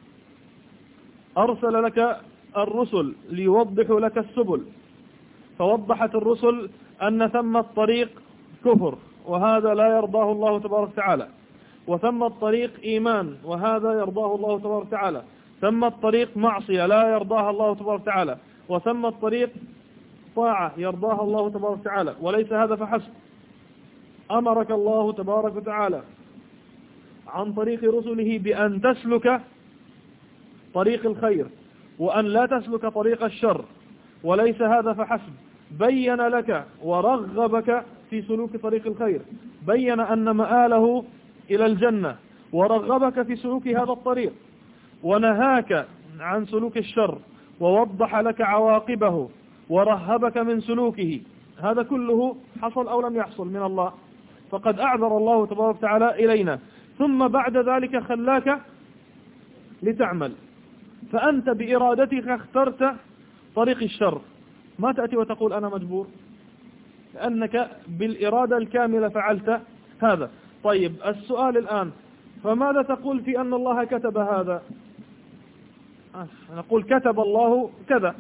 A: أرسل لك الرسل ليوضحوا لك السبل، فوضحت الرسل أن ثم الطريق كفر وهذا لا يرضاه الله تبارك وتعالى، وثم الطريق إيمان وهذا يرضاه الله تبارك وتعالى، ثم الطريق معصية لا يرضاها الله تبارك وتعالى، وثم الطريق طاعة يرضاها الله تبارك وتعالى. وليس هذا فحسب، أمرك الله تبارك وتعالى عن طريق رسله بأن تسلك طريق الخير وأن لا تسلك طريق الشر. وليس هذا فحسب، بين لك ورغبك في سلوك طريق الخير، بين أن مآله إلى الجنة ورغبك في سلوك هذا الطريق، ونهاك عن سلوك الشر ووضح لك عواقبه ورهبك من سلوكه. هذا كله حصل أو لم يحصل من الله، فقد أعذر الله تبارك وتعالى إلينا، ثم بعد ذلك خلاك لتعمل. فأنت بإرادتك اخترت طريق الشر، ما تأتي وتقول أنا مجبور، لأنك بالإرادة الكاملة فعلت هذا. طيب السؤال الآن، فماذا تقول في أن الله كتب هذا؟ نقول كتب الله كذا،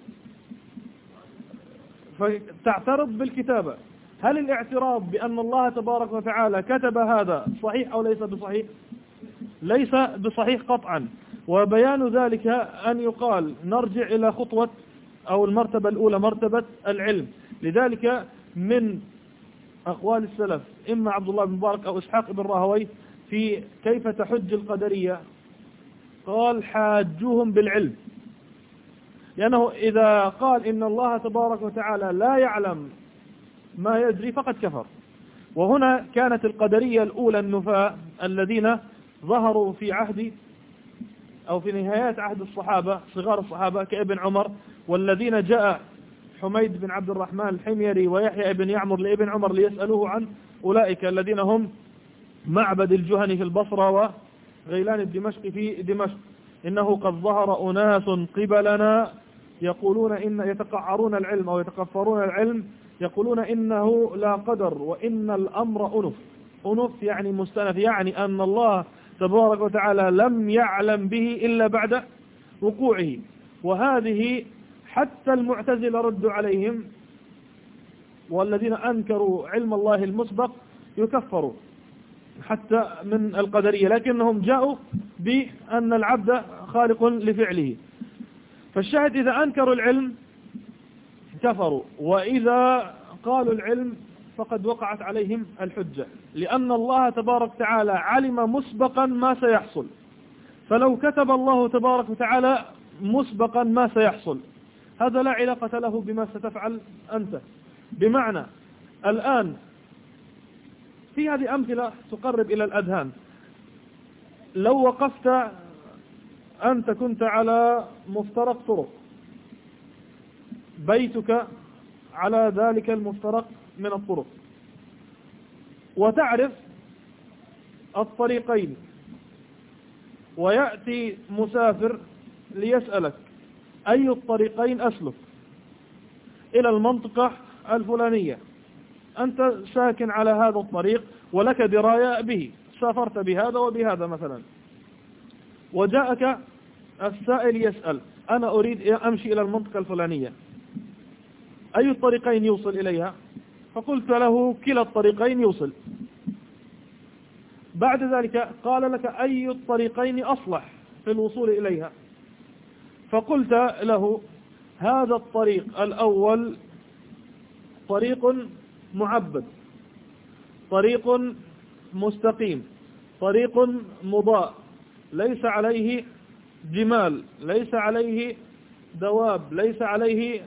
A: فتعترض بالكتابة. هل الاعتراض بأن الله تبارك وتعالى كتب هذا صحيح أو ليس بصحيح؟ ليس بصحيح قطعا. وبيان ذلك أن يقال نرجع إلى خطوة أو المرتبة الأولى، مرتبة العلم. لذلك من أقوال السلف إما عبد الله بن مبارك أو إسحاق بن راهويه في كيف تحج القدرية، قال حاجوهم بالعلم، لأنه إذا قال إن الله تبارك وتعالى لا يعلم ما يجري فقد كفر. وهنا كانت القدرية الأولى النفاة الذين ظهروا في عهد أو في نهايات عهد الصحابة، صغار الصحابة كابن عمر، والذين جاء حميد بن عبد الرحمن الحميري ويحيى بن يعمر لابن عمر ليسألوه عن أولئك الذين هم معبد الجهني في البصرة وغيلان الدمشق في دمشق. إنه قد ظهر أناس قبلنا يقولون إن يتقعرون العلم أو يتقفرون العلم، يقولون إنه لا قدر وإن الأمر أنف. أنف يعني مستنف، يعني أن الله تبارك وتعالى لم يعلم به إلا بعد وقوعه. وهذه حتى المعتزلة ردوا عليهم، والذين أنكروا علم الله المسبق يكفروا حتى من القدرية، لكنهم جاءوا بأن العبد خالق لفعله. فالشاهد إذا أنكروا العلم كفروا، وإذا قالوا العلم فقد وقعت عليهم الحجة، لأن الله تبارك وتعالى علم مسبقا ما سيحصل. فلو كتب الله تبارك وتعالى مسبقا ما سيحصل، هذا لا علاقة له بما ستفعل أنت. بمعنى الآن في هذه أمثلة تقرب إلى الأذهان. لو وقفت أنت كنت على مفترق طرق، بيتك على ذلك المفترق من الطرق، وتعرف الطريقين، ويأتي مسافر ليسألك أي الطريقين أسلك إلى المنطقة الفلانية، أنت ساكن على هذا الطريق ولك دراية به، سافرت بهذا وبهذا مثلا، وجاءك السائل يسأل أنا أريد أمشي إلى المنطقة الفلانية، أي الطريقين يوصل إليها؟ فقلت له كلا الطريقين يوصل. بعد ذلك قال لك أي الطريقين أصلح في الوصول إليها؟ فقلت له هذا الطريق الأول طريق معبد طريق مستقيم، طريق مضاء، ليس عليه جمال، ليس عليه دواب، ليس عليه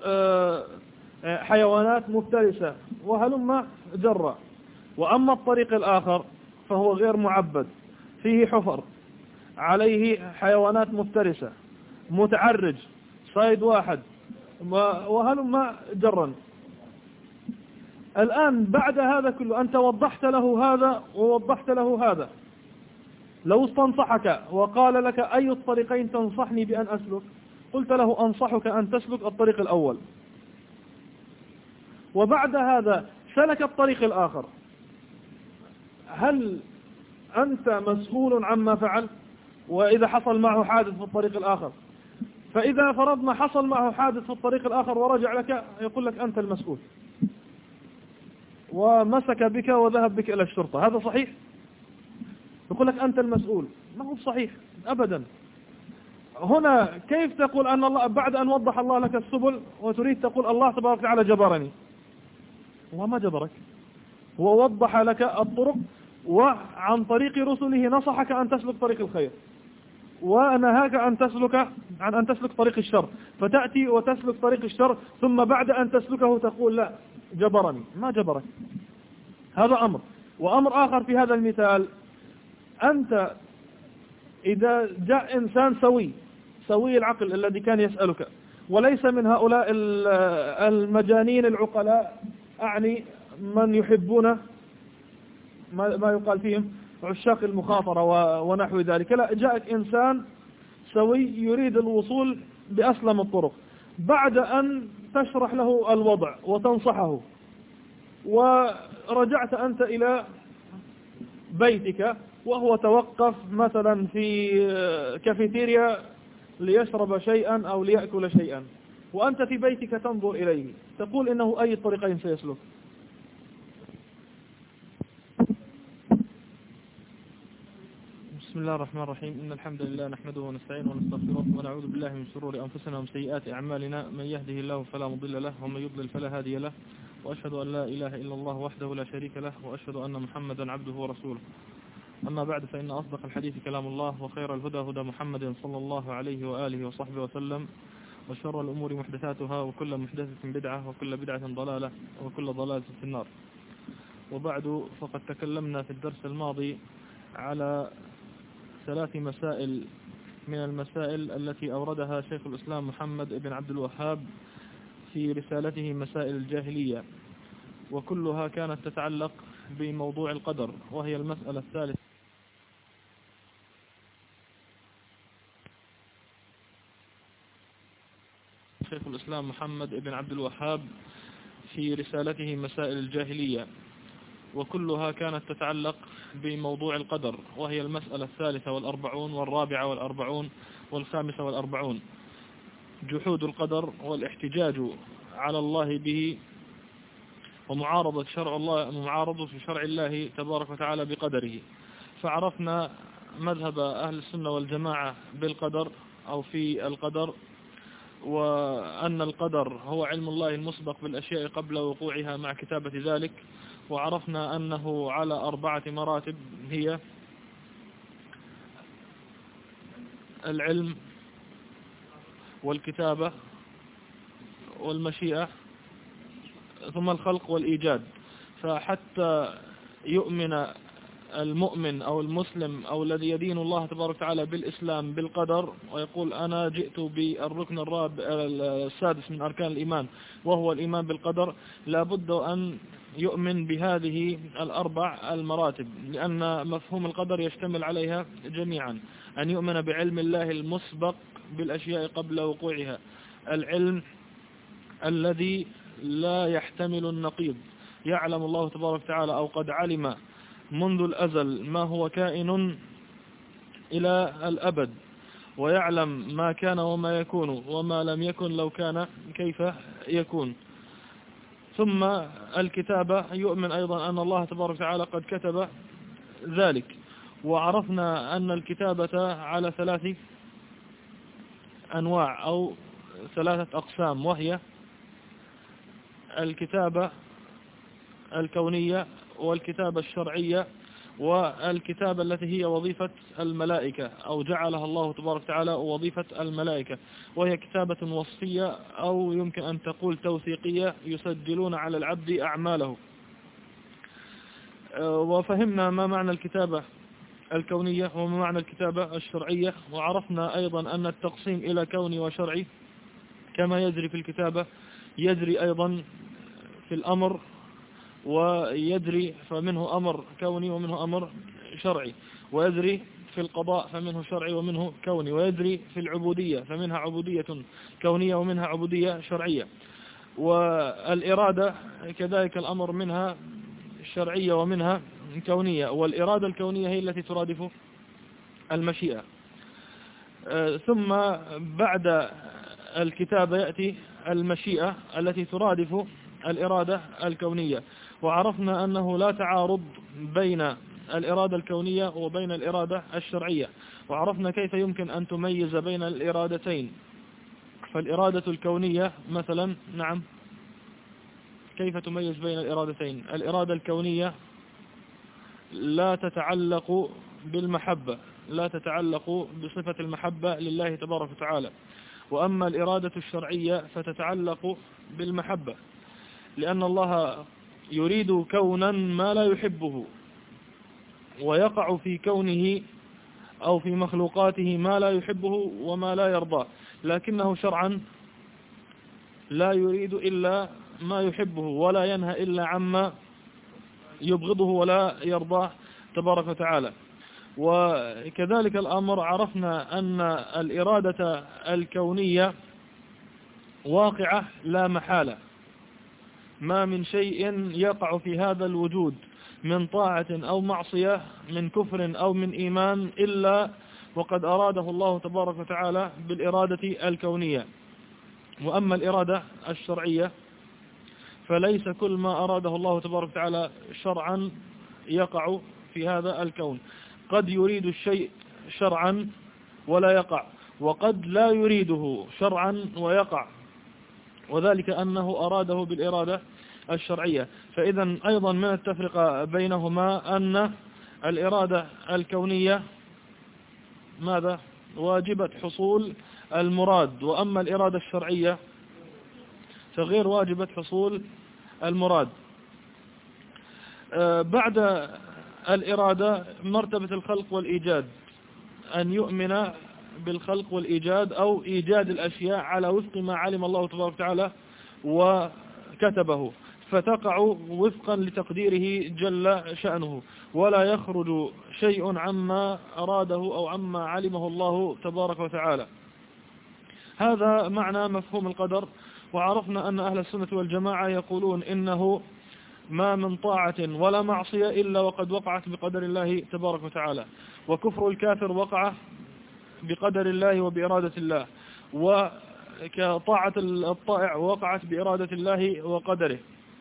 A: حيوانات مفترسة وهلم جرا. وأما الطريق الآخر فهو غير معبد، فيه حفر، عليه حيوانات مفترسة، متعرج، صيد واحد وهلم جرا. الآن بعد هذا كله أنت وضحت له هذا ووضحت له هذا، لو استنصحك وقال لك أي الطريقين تنصحني بأن أسلك، قلت له أنصحك أن تسلك الطريق الأول. وبعد هذا سلك الطريق الآخر، هل أنت مسؤول عما فعل؟ وإذا حصل معه حادث في الطريق الآخر، فإذا فرضنا حصل معه حادث في الطريق الآخر ورجع لك، يقول لك أنت المسؤول، ومسك بك وذهب بك إلى الشرطة، هذا صحيح؟ يقول لك أنت المسؤول، ما هو صحيح أبدا. هنا كيف تقول أن الله بعد أن وضح الله لك السبل وتريد تقول الله تبارك وتعالى جبرني؟ الله ما جبرك، هو وضح لك الطرق، وعن طريق رسله نصحك أن تسلك طريق الخير، ونهاك عن أن تسلك طريق الشر، فتأتي وتسلك طريق الشر، ثم بعد أن تسلكه تقول لا جبرني. ما جبرك، هذا أمر. وأمر آخر في هذا المثال، أنت إذا جاء إنسان سوي العقل الذي كان يسألك، وليس من هؤلاء المجانين العقلاء، أعني من يحبون ما يقال فيهم عشاق المخاطرة ونحو ذلك، لا، جاءك إنسان سوي يريد الوصول بأسلم الطرق، بعد أن تشرح له الوضع وتنصحه، ورجعت أنت إلى بيتك وهو توقف مثلا في كافيتيريا ليشرب شيئا أو ليأكل شيئا، وأنت في بيتك تنظر إليه، تقول إنه أي الطريقين سيسلك؟ بسم الله الرحمن الرحيم. إن الحمد لله نحمده ونستعينه ونستغفره ونعوذ بالله من شرور أنفسنا ومن سيئات أعمالنا، من يهده الله فلا مضل له ومن يضلل فلا هادي له، وأشهد أن لا إله إلا الله وحده لا شريك له، وأشهد أن محمدا عبده ورسوله. أما بعد، فإن أصدق الحديث كلام الله، وخير الهدى هدى محمد صلى الله عليه وآله وصحبه وسلم، وشر الأمور محدثاتها، وكل محدثة بدعة، وكل بدعة ضلالة، وكل ضلالة في النار. وبعد، فقد تكلمنا في الدرس الماضي على 3 مسائل من المسائل التي أوردها شيخ الإسلام محمد بن عبد الوهاب في رسالته مسائل الجاهلية، وكلها كانت تتعلق بموضوع القدر، وهي المسألة الثالثة. شيخ الإسلام محمد بن عبد الوهاب في رسالته مسائل الجاهلية، وكلها كانت تتعلق بموضوع القدر، وهي المسألة 43 والرابعة والأربعون والخامسة والأربعون، جحود القدر والاحتجاج على الله به، ومعارضة شرع الله تبارك وتعالى بقدره. فعرفنا مذهب أهل السنة والجماعة بالقدر أو في القدر، وأن القدر هو علم الله المسبق بالأشياء قبل وقوعها مع كتابة ذلك. وعرفنا أنه على 4 مراتب، هي العلم والكتابة والمشيئة ثم الخلق والإيجاد. فحتى يؤمن المؤمن أو المسلم أو الذي يدين الله تبارك وتعالى بالإسلام بالقدر، ويقول أنا جئت بالركن السادس من أركان الإيمان وهو الإيمان بالقدر، لابد أن يؤمن بهذه 4 المراتب، لأن مفهوم القدر يشتمل عليها جميعا. أن يؤمن بعلم الله المسبق بالأشياء قبل وقوعها، العلم الذي لا يحتمل النقيض، يعلم الله تبارك وتعالى أو قد علم منذ الأزل ما هو كائن إلى الأبد، ويعلم ما كان وما يكون وما لم يكن لو كان كيف يكون. ثم الكتابة، يؤمن أيضا أن الله تبارك وتعالى قد كتب ذلك. وعرفنا أن الكتابة على 3 أنواع أو 3 أقسام، وهي الكتابة الكونية والكتابة الشرعية والكتابة التي هي وظيفة الملائكة أو جعلها الله تبارك وتعالى وظيفة الملائكة، وهي كتابة وصفية أو يمكن أن تقول توثيقية يسجلون على العبد أعماله. وفهمنا ما معنى الكتابة الكونية وما معنى الكتابة الشرعية، وعرفنا أيضا أن التقسيم إلى كوني وشرعي كما يجري في الكتابة يجري أيضا في الأمر، ويجري فمنه أمر كوني ومنه أمر شرعي، ويجري في القضاء فمنه شرعي ومنه كوني، ويجري في العبودية فمنها عبودية كونية ومنها عبودية شرعية، والإرادة كذلك الأمر منها شرعية ومنها كونية، والإرادة الكونية هي التي ترادف المشيئة. ثم بعد الكتابة يأتي المشيئة التي ترادف الإرادة الكونية، وعرفنا أنه لا تعارض بين الإرادة الكونية وبين الإرادة الشرعية، وعرفنا كيف يمكن أن تميز بين الإرادتين. فالإرادة الكونية مثلا، نعم، كيف تميز بين الإرادتين؟ الإرادة الكونية لا تتعلق بالمحبة، لا تتعلق بصفة المحبة لله تبارك وتعالى، وأما الإرادة الشرعية فتتعلق بالمحبة، لأن الله يريد كونا ما لا يحبه، ويقع في كونه أو في مخلوقاته ما لا يحبه وما لا يرضاه، لكنه شرعا لا يريد إلا ما يحبه ولا ينهى إلا عما يبغضه ولا يرضاه تبارك وتعالى. وكذلك الأمر عرفنا أن الإرادة الكونية واقعة لا محالة، ما من شيء يقع في هذا الوجود من طاعة أو معصية، من كفر أو من إيمان، إلا وقد أراده الله تبارك وتعالى بالإرادة الكونية. وأما الإرادة الشرعية فليس كل ما أراده الله تبارك وتعالى شرعا يقع في هذا الكون، قد يريد الشيء شرعا ولا يقع، وقد لا يريده شرعا ويقع، وذلك أنه أراده بالإرادة الشرعية. فإذا أيضا من التفرقة بينهما أن الإرادة الكونية ماذا؟ واجبة حصول المراد، وأما الإرادة الشرعية فغير واجبة حصول المراد. بعد الإرادة مرتبة الخلق والإيجاد، أن يؤمن بالخلق والإيجاد أو إيجاد الأشياء على وفق ما علم الله تبارك وتعالى وكتبه، فتقع وفقا لتقديره جل شأنه، ولا يخرج شيء عما أراده أو عما علمه الله تبارك وتعالى. هذا معنى مفهوم القدر. وعرفنا أن أهل السنة والجماعة يقولون إنه ما من طاعة ولا معصية إلا وقد وقعت بقدر الله تبارك وتعالى، وكفر الكافر وقع بقدر الله وبإرادة الله، وكطاعة الطائع وقعت بإرادة الله وقدره،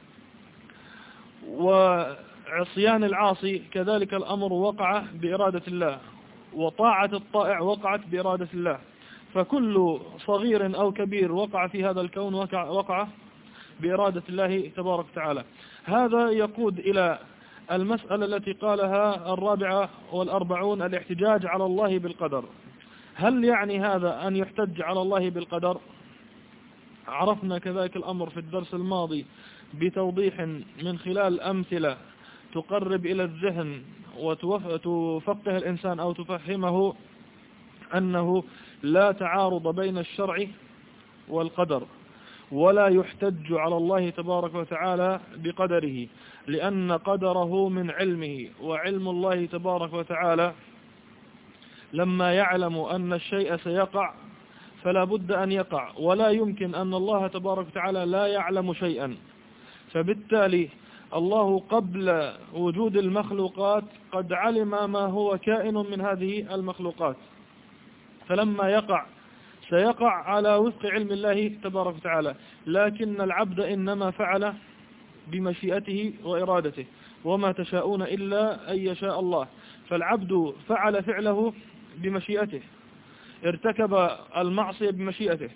A: وعصيان العاصي كذلك الأمر وقع بإرادة الله، وطاعة الطائع وقعت بإرادة الله. فكل صغير أو كبير وقع في هذا الكون وقع بإرادة الله تبارك وتعالى. هذا يقود إلى المسألة التي قالها 44 الاحتجاج على الله بالقدر. هل يعني هذا أن يحتج على الله بالقدر؟ عرفنا كذلك الأمر في الدرس الماضي بتوضيح من خلال أمثلة تقرب إلى الذهن وتفقه الإنسان أو تفهمه أنه لا تعارض بين الشرع والقدر، ولا يحتج على الله تبارك وتعالى بقدره، لأن قدره من علمه، وعلم الله تبارك وتعالى لما يعلم أن الشيء سيقع فلا بد أن يقع، ولا يمكن أن الله تبارك وتعالى لا يعلم شيئا. فبالتالي الله قبل وجود المخلوقات قد علم ما هو كائن من هذه المخلوقات، فلما يقع سيقع على وفق علم الله تبارك وتعالى، لكن العبد إنما فعل بمشيئته وإرادته، وما تشاءون إلا أن يشاء الله. فالعبد فعل فعله بمشيئته، ارتكب المعصية بمشيئته،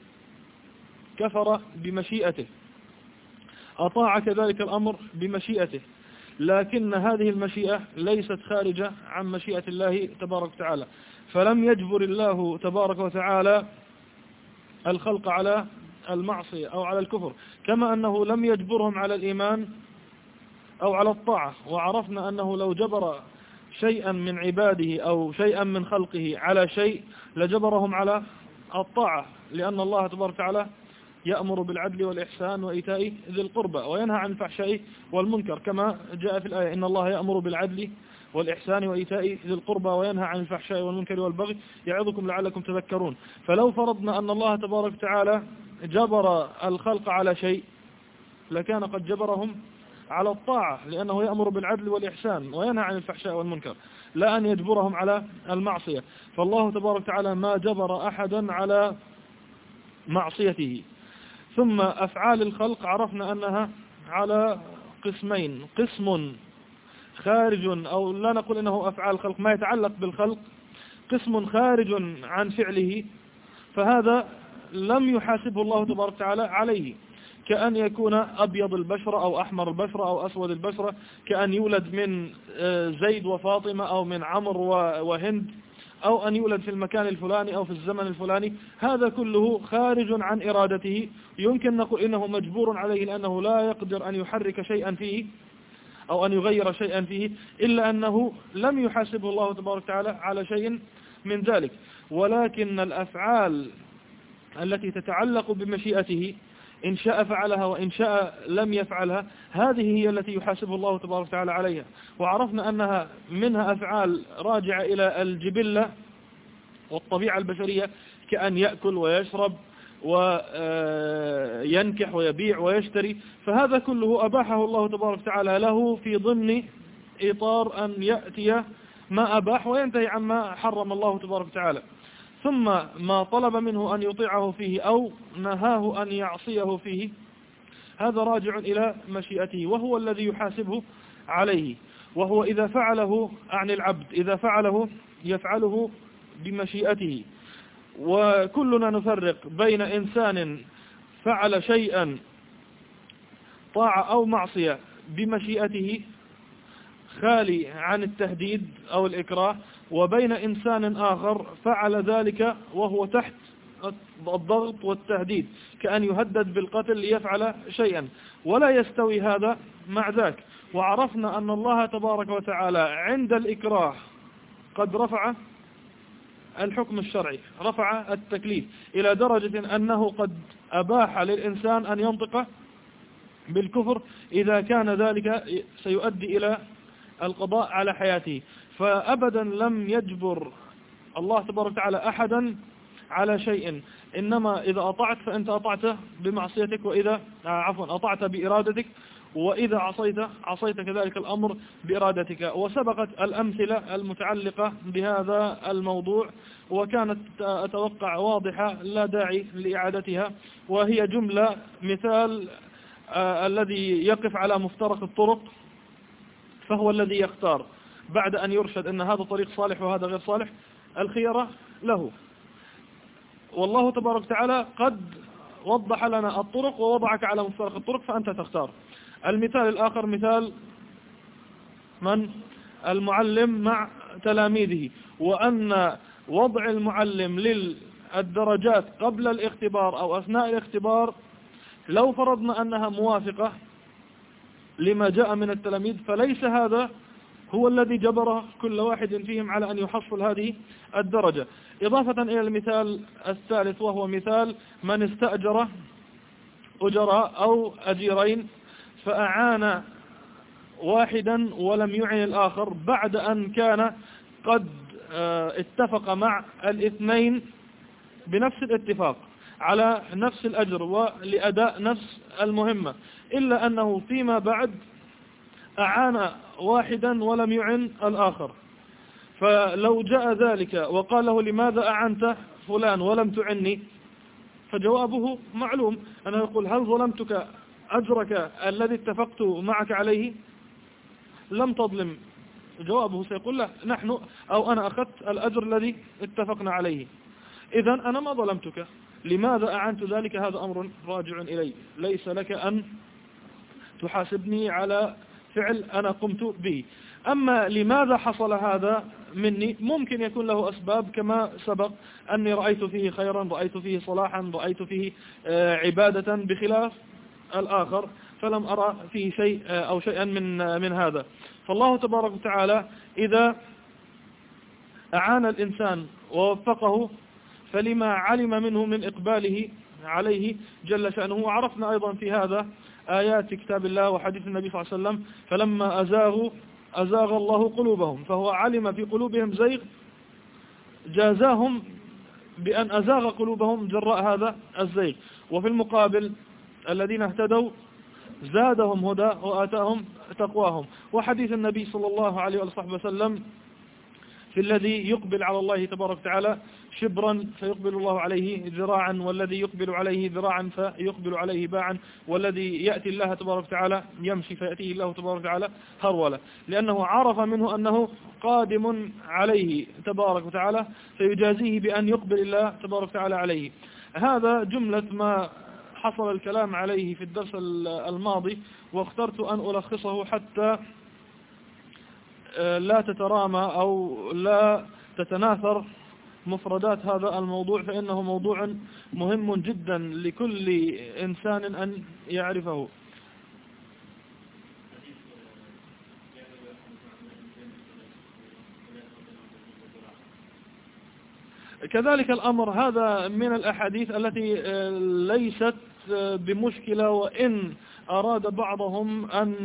A: كفر بمشيئته، أطاع كذلك الأمر بمشيئته، لكن هذه المشيئة ليست خارجة عن مشيئة الله تبارك وتعالى. فلم يجبر الله تبارك وتعالى الخلق على المعصية أو على الكفر، كما أنه لم يجبرهم على الإيمان أو على الطاعة. وعرفنا أنه لو جبر شيئا من عباده أو شيئا من خلقه على شيء لجبرهم على الطاعة، لأن الله تبارك وتعالى يأمر بالعدل والإحسان وإيتاء ذي القربى وينهى عن الفحشاء والمنكر، كما جاء في الآية: إن الله يأمر بالعدل والإحسان وإيتاء ذي القربى وينهى عن الفحشاء والمنكر والبغي يعظكم لعلكم تذكرون. فلو فرضنا أن الله تبارك وتعالى جبر الخلق على شيء لكان قد جبرهم على الطاعة، لأنه يأمر بالعدل والإحسان وينهى عن الفحشاء والمنكر، لا أن يجبرهم على المعصية. فالله تبارك وتعالى ما جبر أحدا على معصيته. ثم أفعال الخلق عرفنا أنها على قسمين: قسم خارج، أو لا نقول إنه أفعال الخلق، ما يتعلق بالخلق، قسم خارج عن فعله، فهذا لم يحاسبه الله تبارك وتعالى عليه، كأن يكون أبيض البشرة أو أحمر البشرة أو أسود البشرة، كأن يولد من زيد وفاطمة أو من عمر وهند، أو أن يولد في المكان الفلاني أو في الزمن الفلاني. هذا كله خارج عن إرادته، يمكن نقول إنه مجبور عليه لأنه لا يقدر أن يحرك شيئا فيه أو أن يغير شيئا فيه، إلا أنه لم يحاسبه الله تبارك وتعالى على شيء من ذلك. ولكن الأفعال التي تتعلق بمشيئته إن شاء فعلها وإن شاء لم يفعلها، هذه هي التي يحاسبه الله تبارك وتعالى عليها. وعرفنا أنها منها أفعال راجعة إلى الجبلة والطبيعة البشرية، كأن يأكل ويشرب وينكح ويبيع ويشتري، فهذا كله أباحه الله تبارك وتعالى له في ضمن إطار أن يأتي ما أباح وينتهي عما حرم الله تبارك وتعالى. ثم ما طلب منه أن يطيعه فيه أو نهاه أن يعصيه فيه، هذا راجع إلى مشيئته، وهو الذي يحاسبه عليه. وهو إذا فعله عن العبد، إذا فعله يفعله بمشيئته. وكلنا نفرق بين إنسان فعل شيئا طاعة أو معصية بمشيئته خالي عن التهديد أو الإكراه، وبين إنسان آخر فعل ذلك وهو تحت الضغط والتهديد، كأن يهدد بالقتل ليفعل شيئا، ولا يستوي هذا مع ذاك. وعرفنا أن الله تبارك وتعالى عند الإكراه قد رفع الحكم الشرعي، رفع التكليف إلى درجة أنه قد أباح للإنسان أن ينطق بالكفر إذا كان ذلك سيؤدي إلى القضاء على حياته. فأبدا لم يجبر الله تبارك وتعالى أحدا على شيء، إنما إذا أطعت فأنت أطعت بمعصيتك، وإذا أطعت بإرادتك، وإذا عصيت كذلك الأمر بإرادتك. وسبقت الأمثلة المتعلقة بهذا الموضوع، وكانت أتوقع واضحة لا داعي لإعادتها، وهي جملة مثال الذي يقف على مفترق الطرق فهو الذي يختار بعد أن يرشد أن هذا طريق صالح وهذا غير صالح، الخيرة له. والله تبارك وتعالى قد وضح لنا الطرق ووضعك على مفترق الطرق، فأنت تختار. المثال الآخر مثال من المعلم مع تلاميذه، وأن وضع المعلم للدرجات قبل الاختبار أو أثناء الاختبار لو فرضنا أنها موافقة لما جاء من التلاميذ، فليس هذا هو الذي جبر كل واحد فيهم على أن يحصل هذه الدرجة. إضافة إلى المثال الثالث، وهو مثال من استأجر أجراء أو أجيرين فأعان واحدا ولم يعن الآخر، بعد أن كان قد اتفق مع الاثنين بنفس الاتفاق على نفس الأجر ولأداء نفس المهمة، إلا أنه فيما بعد أعان واحدا ولم يعن الآخر. فلو جاء ذلك وقال له لماذا أعنت فلان ولم تعني، فجوابه معلوم، أنا أقول هل ظلمتك أجرك الذي اتفقت معك عليه؟ لم تظلم. جوابه سيقول لا، نحن أو أنا أخذت الأجر الذي اتفقنا عليه، إذن أنا ما ظلمتك. لماذا أعنت ذلك؟ هذا أمر راجع إلي، ليس لك أن تحاسبني على فعل أنا قمت به. أما لماذا حصل هذا مني؟ ممكن يكون له أسباب كما سبق، أني رأيت فيه خيرا، رأيت فيه صلاحا، رأيت فيه عبادة بخلاف الآخر، فلم أرى فيه شيء أو شيئا من هذا. فالله تبارك وتعالى إذا أعان الإنسان ووفقه فلما علم منه من إقباله عليه جل شأنه. وعرفنا أيضا في هذا آيات كتاب الله وحديث النبي صلى الله عليه وسلم: فلما أزاغ الله قلوبهم، فهو علم في قلوبهم زيغ، جازاهم بأن أزاغ قلوبهم جراء هذا الزيغ. وفي المقابل الذين اهتدوا زادهم هدى وآتاهم تقواهم. وحديث النبي صلى الله عليه وسلم في الذي يقبل على الله تبارك وتعالى شبرا فيقبل الله عليه ذراعا، والذي يقبل عليه ذراعا فيقبل عليه باعا، والذي يأتي الله تبارك وتعالى يمشي فيأتيه الله تبارك وتعالى هرولا، لأنه عرف منه أنه قادم عليه تبارك وتعالى فيجازيه بأن يقبل الله تبارك وتعالى عليه. هذا جملة ما حصل الكلام عليه في الدرس الماضي، واخترت أن ألخصه حتى لا تترامى أو لا تتناثر مفردات هذا الموضوع، فإنه موضوع مهم جدا لكل إنسان أن يعرفه. كذلك الأمر هذا من الأحاديث التي ليست بمشكلة، وإن أراد بعضهم أن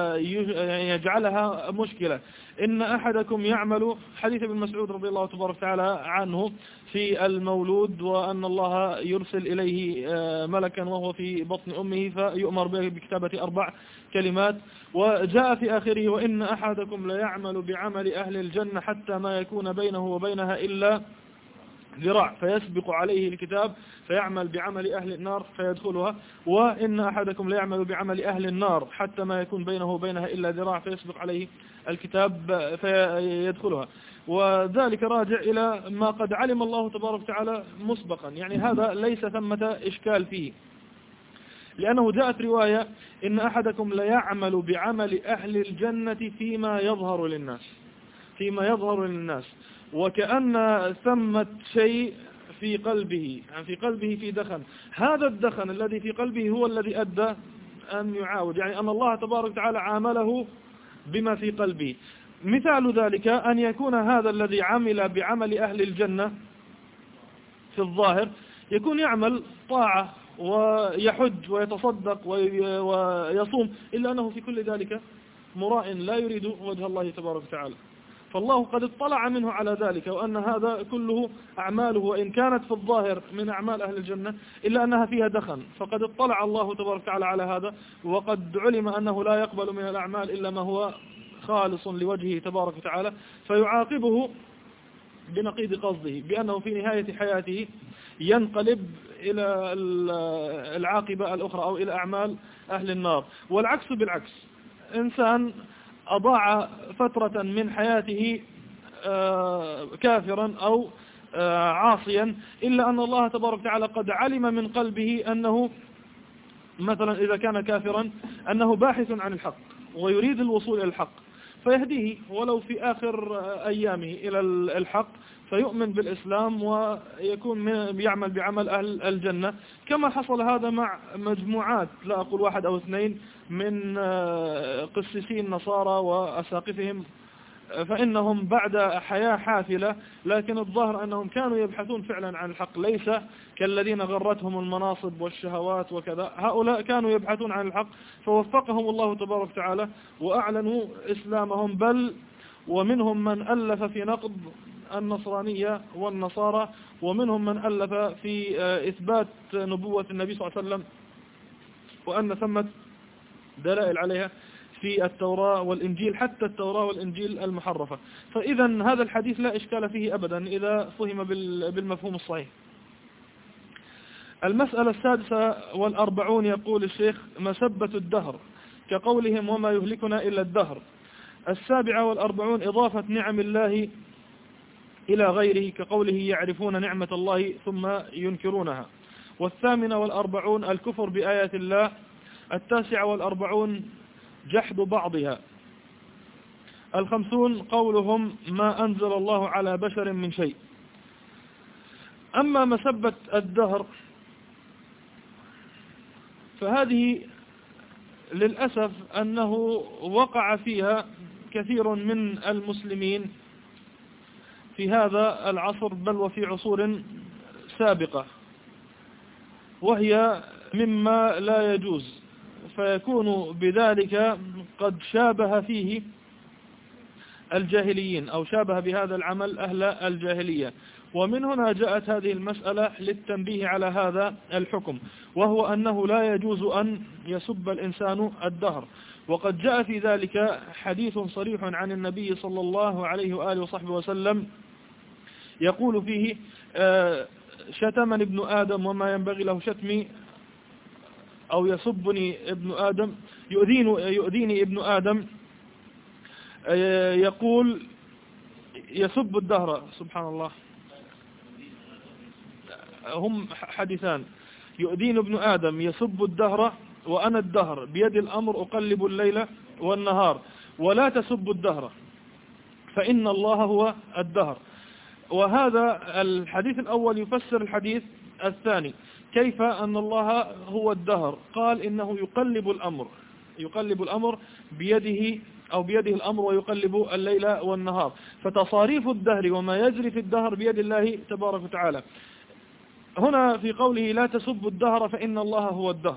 A: يجعلها مشكلة. إن أحدكم يعمل، حديث ابن مسعود رضي الله تبارك وتعالى عنه في المولود، وأن الله يرسل إليه ملكا وهو في بطن أمه فيؤمر به بكتابة 4 كلمات، وجاء في آخره: وإن أحدكم ليعمل بعمل أهل الجنة حتى ما يكون بينه وبينها إلا ذراع فيسبق عليه الكتاب فيعمل بعمل أهل النار فيدخلها، وإن أحدكم ليعمل بعمل أهل النار حتى ما يكون بينه وبينها إلا ذراع فيسبق عليه الكتاب فيدخلها. وذلك راجع إلى ما قد علم الله تبارك وتعالى مسبقا، يعني هذا ليس ثمة إشكال فيه، لأنه جاءت رواية: إن أحدكم ليعمل بعمل أهل الجنة فيما يظهر للناس، وكأن ثمة شيء في قلبه، يعني في قلبه في دخن، هذا الدخن الذي في قلبه هو الذي أدى أن يعاود، يعني أن الله تبارك وتعالى عامله بما في قلبه. مثال ذلك أن يكون هذا الذي عمل بعمل أهل الجنة في الظاهر يكون يعمل طاعة ويحج ويتصدق ويصوم، إلا أنه في كل ذلك مراء لا يريد وجه الله تبارك وتعالى، فالله قد اطلع منه على ذلك، وأن هذا كله أعماله وإن كانت في الظاهر من أعمال أهل الجنة إلا أنها فيها دخن، فقد اطلع الله تبارك وتعالى على هذا، وقد علم أنه لا يقبل من الأعمال إلا ما هو خالص لوجهه تبارك وتعالى، فيعاقبه بنقيض قصده، بأنه في نهاية حياته ينقلب إلى العاقبة الأخرى أو إلى أعمال أهل النار. والعكس بالعكس، إنسان أضاع فترة من حياته كافرا أو عاصيا، إلا أن الله تبارك وتعالى قد علم من قلبه أنه مثلا إذا كان كافرا أنه باحث عن الحق ويريد الوصول إلى الحق، فيهديه ولو في آخر أيامه إلى الحق، فيؤمن بالإسلام ويكون يعمل بعمل أهل الجنة، كما حصل هذا مع مجموعات لا أقول 1 أو 2 من قسيسين نصارى وأساقفهم، فإنهم بعد حياة حافلة، لكن الظاهر أنهم كانوا يبحثون فعلا عن الحق، ليس كالذين غرتهم المناصب والشهوات وكذا، هؤلاء كانوا يبحثون عن الحق فوفقهم الله تبارك وتعالى وأعلنوا إسلامهم، بل ومنهم من ألف في نقد النصرانية والنصارى، ومنهم من ألف في إثبات نبوة النبي صلى الله عليه وسلم وأن ثمة دلائل عليها في التوراة والإنجيل، حتى التوراة والإنجيل المحرفة. فإذا هذا الحديث لا إشكال فيه أبدا إذا فهم بالمفهوم الصحيح. المسألة 46 يقول الشيخ: مسبة الدهر كقولهم وما يهلكنا إلا الدهر. 47 إضافة نعم الله إلى غيره كقوله يعرفون نعمة الله ثم ينكرونها. 48 الكفر بآيات الله. 49 جحد بعضها. 50 قولهم ما أنزل الله على بشر من شيء. أما مسبة الدهر فهذه للأسف أنه وقع فيها كثير من المسلمين في هذا العصر بل وفي عصور سابقة، وهي مما لا يجوز، فيكون بذلك قد شابه فيه الجاهليين أو شابه بهذا العمل أهل الجاهلية. ومن هنا جاءت هذه المسألة للتنبيه على هذا الحكم، وهو أنه لا يجوز أن يسب الإنسان الدهر. وقد جاء في ذلك حديث صريح عن النبي صلى الله عليه وآله وصحبه وسلم يقول فيه شتمني ابن آدم وما ينبغي له شتمي، أو يسبني ابن آدم يؤذيني ابن آدم، يقول يسب الدهر. سبحان الله، هم حديثان. يؤذين ابن آدم يسب الدهر وأنا الدهر بيد الأمر أقلب الليل والنهار، ولا تسب الدهر فإن الله هو الدهر. وهذا الحديث الأول يفسر الحديث الثاني، كيف أن الله هو الدهر. قال إنه يقلب الأمر بيده أو بيده الأمر ويقلب الليل والنهار، فتصاريف الدهر وما يجري في الدهر بيد الله تبارك وتعالى. هنا في قوله لا تسبوا الدهر فإن الله هو الدهر،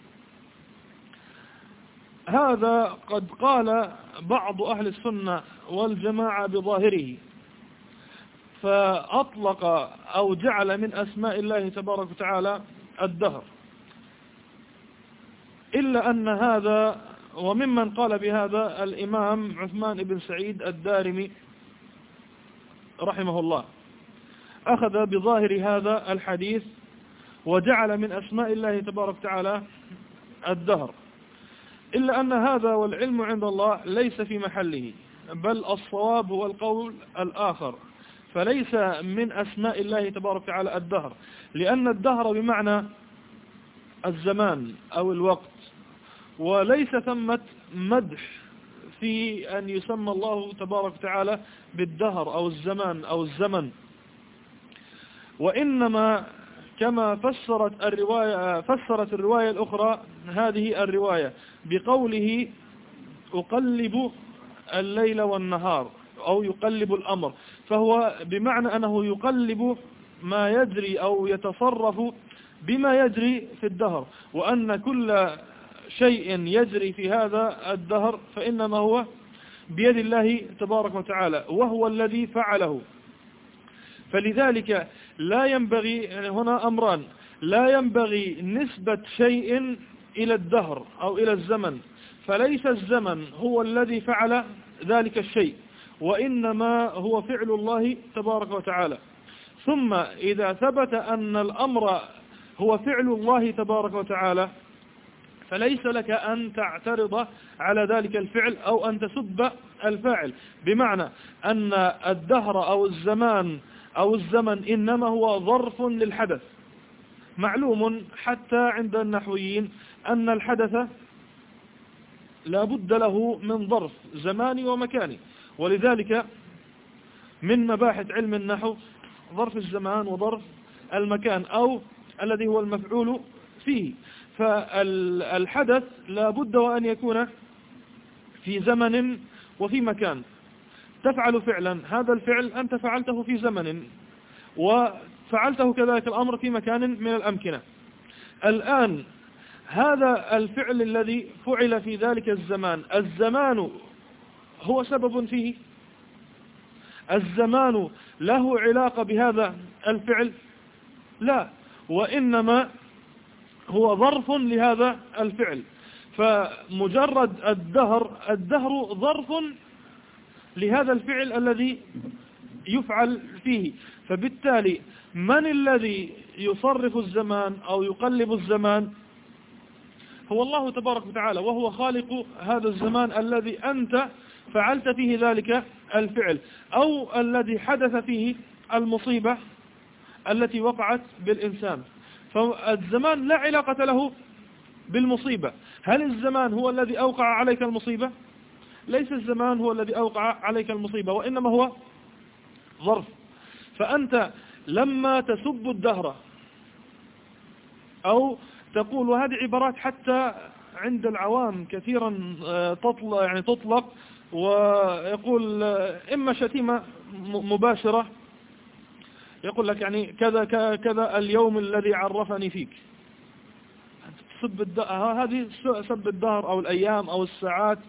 A: هذا قد قال بعض أهل السنة والجماعة بظاهره، فأطلق أو جعل من أسماء الله تبارك وتعالى الدهر، إلا أن هذا، وممن قال بهذا الإمام عثمان بن سعيد الدارمي رحمه الله، أخذ بظاهر هذا الحديث وجعل من أسماء الله تبارك وتعالى الدهر، إلا أن هذا والعلم عند الله ليس في محله، بل الصواب هو القول الآخر، فليس من أسماء الله تبارك وتعالى الدهر، لأن الدهر بمعنى الزمان أو الوقت، وليس ثمة مدح في أن يسمى الله تبارك وتعالى بالدهر أو الزمان أو الزمن، وإنما كما فسرت الرواية الأخرى هذه الرواية بقوله أقلب الليل والنهار أو يقلب الأمر، فهو بمعنى أنه يقلب ما يجري أو يتصرف بما يجري في الدهر، وأن كل شيء يجري في هذا الدهر فإنما هو بيد الله تبارك وتعالى، وهو الذي فعله. فلذلك لا ينبغي، هنا أمران، لا ينبغي نسبة شيء إلى الدهر أو إلى الزمن، فليس الزمن هو الذي فعل ذلك الشيء، وإنما هو فعل الله تبارك وتعالى. ثم إذا ثبت أن الأمر هو فعل الله تبارك وتعالى، فليس لك أن تعترض على ذلك الفعل أو أن تسب الفاعل، بمعنى أن الدهر أو الزمان أو الزمن إنما هو ظرف للحدث. معلوم حتى عند النحويين أن الحدث لا بد له من ظرف زماني ومكاني، ولذلك من مباحث علم النحو ظرف الزمان وظرف المكان أو الذي هو المفعول فيه. فالحدث لا بد وأن يكون في زمن وفي مكان. تفعل فعلا، هذا الفعل أنت فعلته في زمن وفعلته كذلك الأمر في مكان من الأمكنة. الآن هذا الفعل الذي فعل في ذلك الزمان هو سبب فيه؟ الزمان له علاقة بهذا الفعل؟ لا، وإنما هو ظرف لهذا الفعل. فمجرد الدهر ظرف لهذا الفعل الذي يفعل فيه. فبالتالي من الذي يصرف الزمان أو يقلب الزمان؟ هو الله تبارك وتعالى، وهو خالق هذا الزمان الذي أنت فعلت فيه ذلك الفعل، أو الذي حدث فيه المصيبة التي وقعت بالإنسان. فالزمان لا علاقة له بالمصيبة. هل الزمان هو الذي أوقع عليك المصيبة؟ ليس الزمان هو الذي أوقع عليك المصيبة، وإنما هو ظرف. فأنت لما تسب الدهر أو تقول، وهذه عبارات حتى عند العوام كثيرا تطلق، ويقول إما شتيمة مباشرة، يقول لك يعني كذا كذا اليوم الذي عرفني فيك. هذه سب الدهر أو الأيام أو الساعات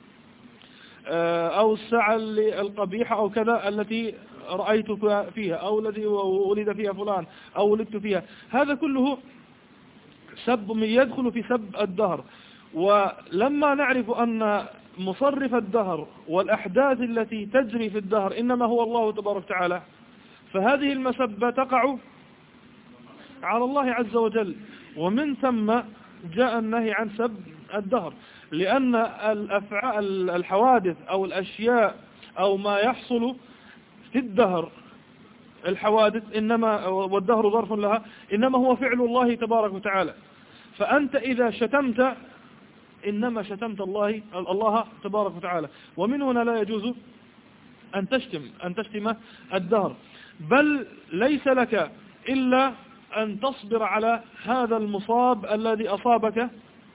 A: أو الساعة القبيحة أو كذا التي رأيت فيها، أو الذي ولد فيها فلان أو ولدت فيها. هذا كله سب يدخل في سب الدهر. ولما نعرف أن مصرف الدهر والأحداث التي تجري في الدهر إنما هو الله تبارك وتعالى، فهذه المسبة تقع على الله عز وجل. ومن ثم جاء النهي عن سب الدهر، لأن الحوادث أو الأشياء أو ما يحصل في الدهر، الحوادث إنما والدهر ظرف لها، إنما هو فعل الله تبارك وتعالى. فأنت إذا شتمت إنما شتمت الله تبارك وتعالى. ومن هنا لا يجوز أن تشتم الدهر، بل ليس لك إلا أن تصبر على هذا المصاب الذي أصابك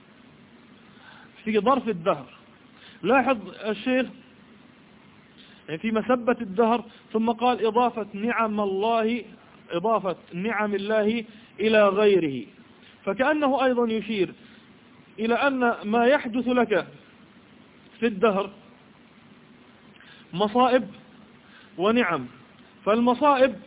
A: في ظرف الدهر. لاحظ الشيخ في مسبة الدهر ثم قال إضافة نعم الله إلى غيره، فكأنه أيضا يشير إلى أن ما يحدث لك في الدهر مصائب ونعم. فالمصائب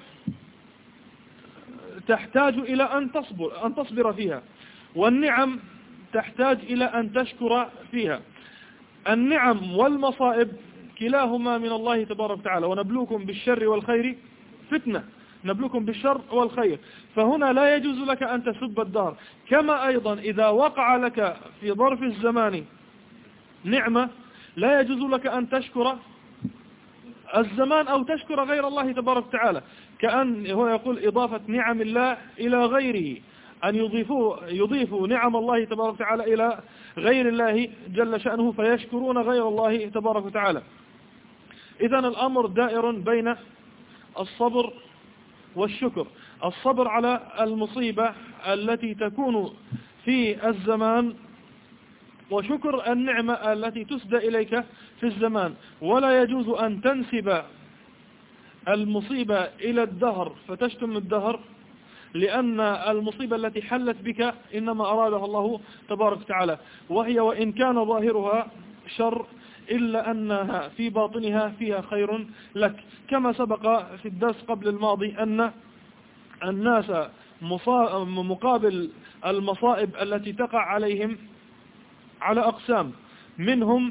A: تحتاج إلى أن تصبر فيها، والنعم تحتاج إلى أن تشكر فيها. النعم والمصائب كلاهما من الله تبارك وتعالى، ونبلوكم بالشر والخير فتنة، نبلوكم بالشر والخير. فهنا لا يجوز لك أن تسب الدهر. كما أيضا إذا وقع لك في ظرف الزمان نعمة لا يجوز لك أن تشكر الزمان أو تشكر غير الله تبارك وتعالى، كأن هو يقول إضافة نعم الله إلى غيره، أن يضيفوا نعم الله تبارك وتعالى إلى غير الله جل شأنه، فيشكرون غير الله تبارك وتعالى. إذن الأمر دائر بين الصبر والشكر. الصبر على المصيبة التي تكون في الزمان، وشكر النعمة التي تسدى إليك في الزمان. ولا يجوز أن تنسب المصيبة إلى الدهر فتشتم الدهر، لأن المصيبة التي حلت بك إنما أرادها الله تبارك وتعالى، وهي وإن كان ظاهرها شر إلا أنها في باطنها فيها خير لك. كما سبق في الدرس قبل الماضي أن الناس مقابل المصائب التي تقع عليهم على أقسام، منهم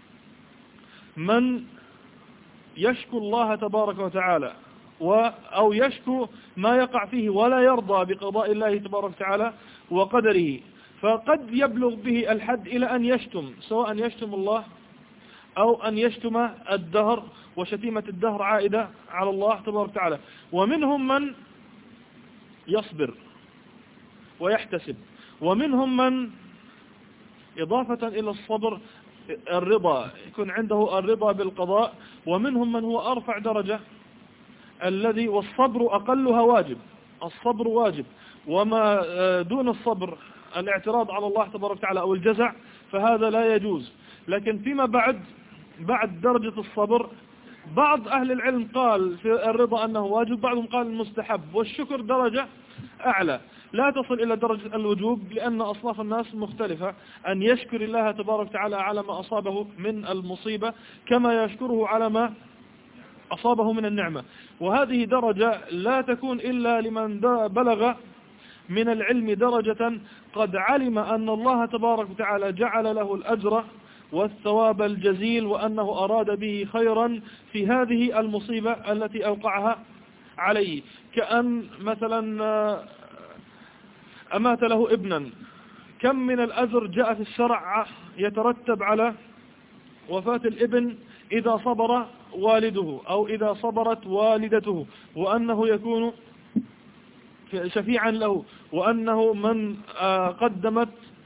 A: من يشكو الله تبارك وتعالى أو يشكو ما يقع فيه ولا يرضى بقضاء الله تبارك وتعالى وقدره، فقد يبلغ به الحد إلى أن يشتم، سواء يشتم الله أو أن يشتم الدهر، وشتيمة الدهر عائدة على الله تبارك وتعالى. ومنهم من يصبر ويحتسب، ومنهم من إضافة إلى الصبر الرضا، يكون عنده الرضا بالقضاء. ومنهم من هو أرفع درجة والصبر أقلها واجب، الصبر واجب، وما دون الصبر الاعتراض على الله تبارك وتعالى أو الجزع فهذا لا يجوز. لكن فيما بعد درجة الصبر، بعض أهل العلم قال في الرضا أنه واجب، بعضهم قال المستحب، والشكر درجة أعلى لا تصل إلى درجة الوجوب، لأن أصناف الناس مختلفة، أن يشكر الله تبارك وتعالى على ما أصابه من المصيبة كما يشكره على ما أصابه من النعمة. وهذه درجة لا تكون إلا لمن بلغ من العلم درجة قد علم أن الله تبارك وتعالى جعل له الأجر والثواب الجزيل، وأنه أراد به خيرا في هذه المصيبة التي أوقعها عليه. كأن مثلا أمات له ابنا، كم من الأجر جاء في الشرع يترتب على وفاة الابن إذا صبر والده أو إذا صبرت والدته، وأنه يكون شفيعا له، وأنه من قدمت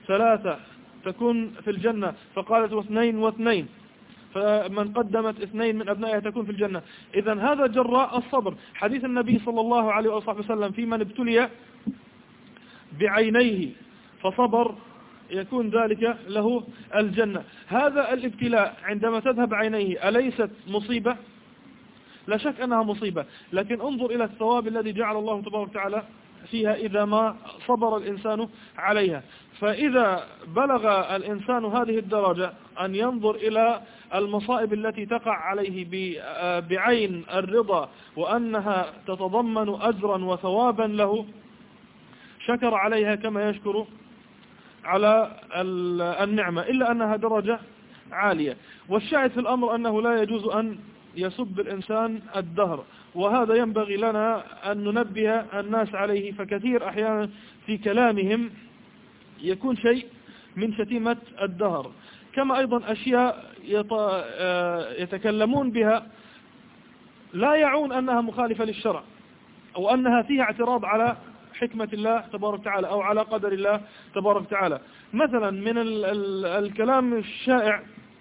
A: 3 تكون في الجنة، فقالت 2 و2، فمن قدمت 2 من أبنائها تكون في الجنة. إذن هذا جراء الصبر. حديث النبي صلى الله عليه وسلم في من ابتلي بعينيه فصبر يكون ذلك له الجنة. هذا الابتلاء عندما تذهب عينيه أليست مصيبة؟ لا شك أنها مصيبة، لكن انظر إلى الثواب الذي جعل الله تبارك وتعالى فيها إذا ما صبر الإنسان عليها. فإذا بلغ الإنسان هذه الدرجة أن ينظر إلى المصائب التي تقع عليه بعين الرضا وأنها تتضمن أجرا وثوابا له، شكر عليها كما يشكر على النعمة، إلا أنها درجة عالية. والشاهد في الأمر أنه لا يجوز أن يسب الإنسان الدهر، وهذا ينبغي لنا أن ننبه الناس عليه. فكثير أحيانا في كلامهم يكون شيء من شتيمة الدهر، كما أيضا أشياء يتكلمون بها لا يعون أنها مخالفة للشرع أو أنها فيها اعتراض على حكمة الله تبارك وتعالى أو على قدر الله تبارك وتعالى. مثلا من الكلام الشائع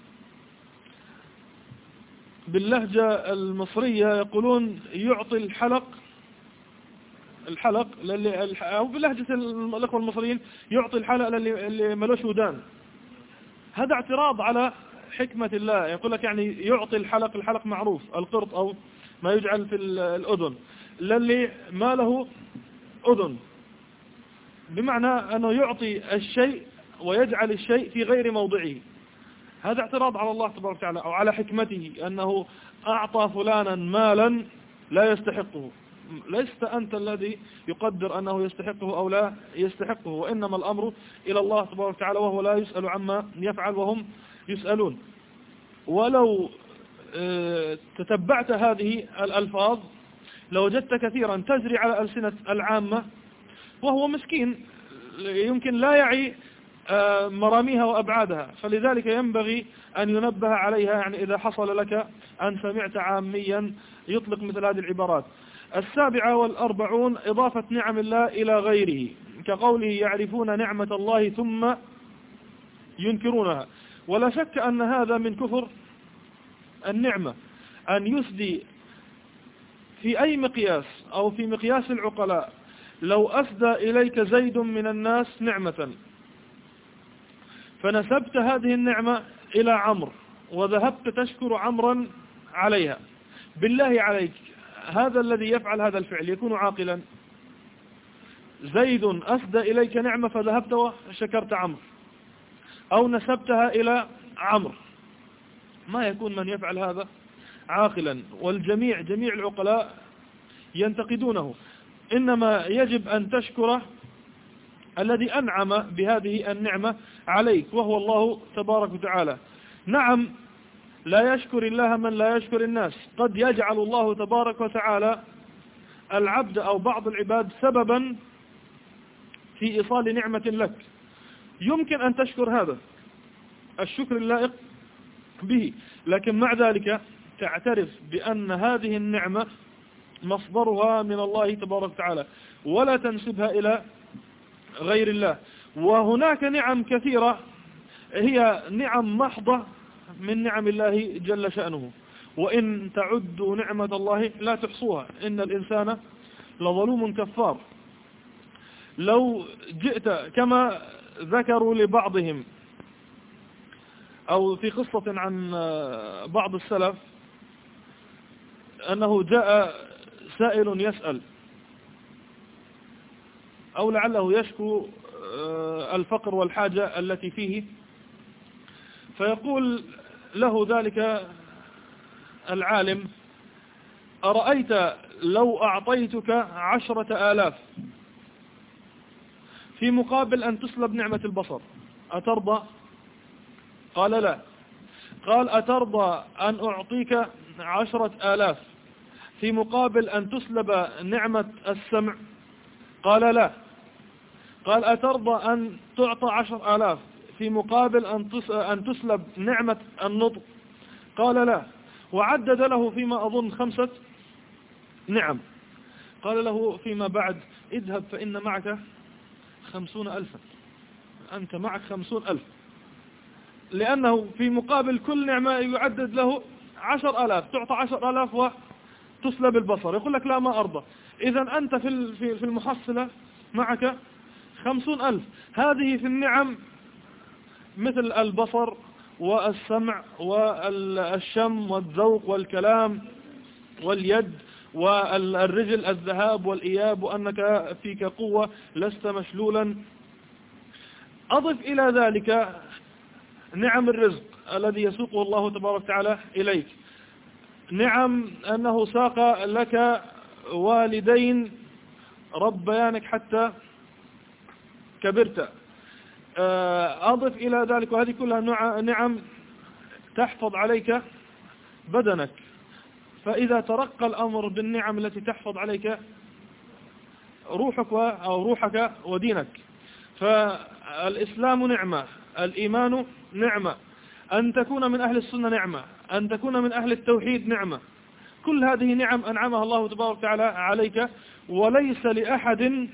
A: باللهجة المصرية يقولون يعطي الحلق أو بلهجة الأخوة المصريين يعطي الحلق اللي ملوش ودان. هذا اعتراض على حكمة الله. يقول لك يعني يعطي الحلق معروف القرط أو ما يجعل في الأذن للي ما له أذن، بمعنى أنه يعطي الشيء ويجعل الشيء في غير موضعه. هذا اعتراض على الله تبارك وتعالى أو على حكمته أنه أعطى فلانا مالا لا يستحقه. لست أنت الذي يقدر أنه يستحقه أو لا يستحقه، وإنما الأمر إلى الله تبارك وتعالى، وهو لا يسأل عما يفعل وهم يسألون. ولو تتبعت هذه الألفاظ لوجدت كثيرا تجري على ألسنة العامة وهو مسكين يمكن لا يعي مراميها وأبعادها، فلذلك ينبغي أن ينبه عليها. يعني إذا حصل لك أن سمعت عاميا يطلق مثل هذه العبارات. 47 إضافة نعم الله إلى غيره، كقوله يعرفون نعمة الله ثم ينكرونها. ولا شك أن هذا من كفر النعمة، أن يسدي في أي مقياس أو في مقياس العقلاء. لو أسدى إليك زيد من الناس نعمة فنسبت هذه النعمة إلى عمرو وذهبت تشكر عمرا عليها، بالله عليك هذا الذي يفعل هذا الفعل يكون عاقلا؟ زيد أسدى إليك نعمة فذهبت وشكرت عمرو أو نسبتها إلى عمرو، ما يكون من يفعل هذا عاقلا. والجميع جميع العقلاء ينتقدونه. إنما يجب أن تشكر الذي أنعم بهذه النعمة عليك وهو الله تبارك وتعالى. نعم لا يشكر الله من لا يشكر الناس. قد يجعل الله تبارك وتعالى العبد أو بعض العباد سببا في إيصال نعمة لك، يمكن أن تشكر هذا الشكر اللائق به، لكن مع ذلك تعترف بأن هذه النعمة مصدرها من الله تبارك وتعالى ولا تنسبها إلى غير الله. وهناك نعم كثيرة هي نعم محضة من نعم الله جل شأنه، وإن تعدوا نعمة الله لا تحصوها إن الإنسان لظلوم كفار. لو جئت كما ذكروا لبعضهم أو في قصة عن بعض السلف أنه جاء سائل يسأل أو لعله يشكو الفقر والحاجة التي فيه، فيقول له ذلك العالم أرأيت لو أعطيتك 10,000 في مقابل أن تسلب نعمة البصر أترضى؟ قال لا. قال أترضى أن أعطيك 10,000 في مقابل أن تسلب نعمة السمع؟ قال لا. قال أترضى أن تعطى 10,000 في مقابل أن تسلب نعمة النطق؟ قال لا. وعدد له فيما أظن 5 نعم. قال له فيما بعد اذهب فإن معك 50,000. أنت معك 50,000، لأنه في مقابل كل نعمة يعدد له 10,000، تعطى 10,000 وتسلب البصر. يقول لك لا ما أرضى. إذا أنت في المحصلة معك 50,000. هذه في النعم مثل البصر والسمع والشم والذوق والكلام واليد والرجل، الذهاب والإياب، وأنك فيك قوة لست مشلولا. أضف إلى ذلك نعم الرزق الذي يسوقه الله تبارك وتعالى إليك، نعم أنه ساق لك والدين ربيانك حتى كبرت. أضف إلى ذلك، وهذه كلها نعم تحفظ عليك بدنك. فإذا ترقى الأمر بالنعم التي تحفظ عليك روحك ودينك، فالإسلام نعمة، الإيمان نعمة، أن تكون من أهل السنة نعمة، أن تكون من أهل التوحيد نعمة. كل هذه نعم أنعمها الله تبارك وتعالى عليك، وليس لأحد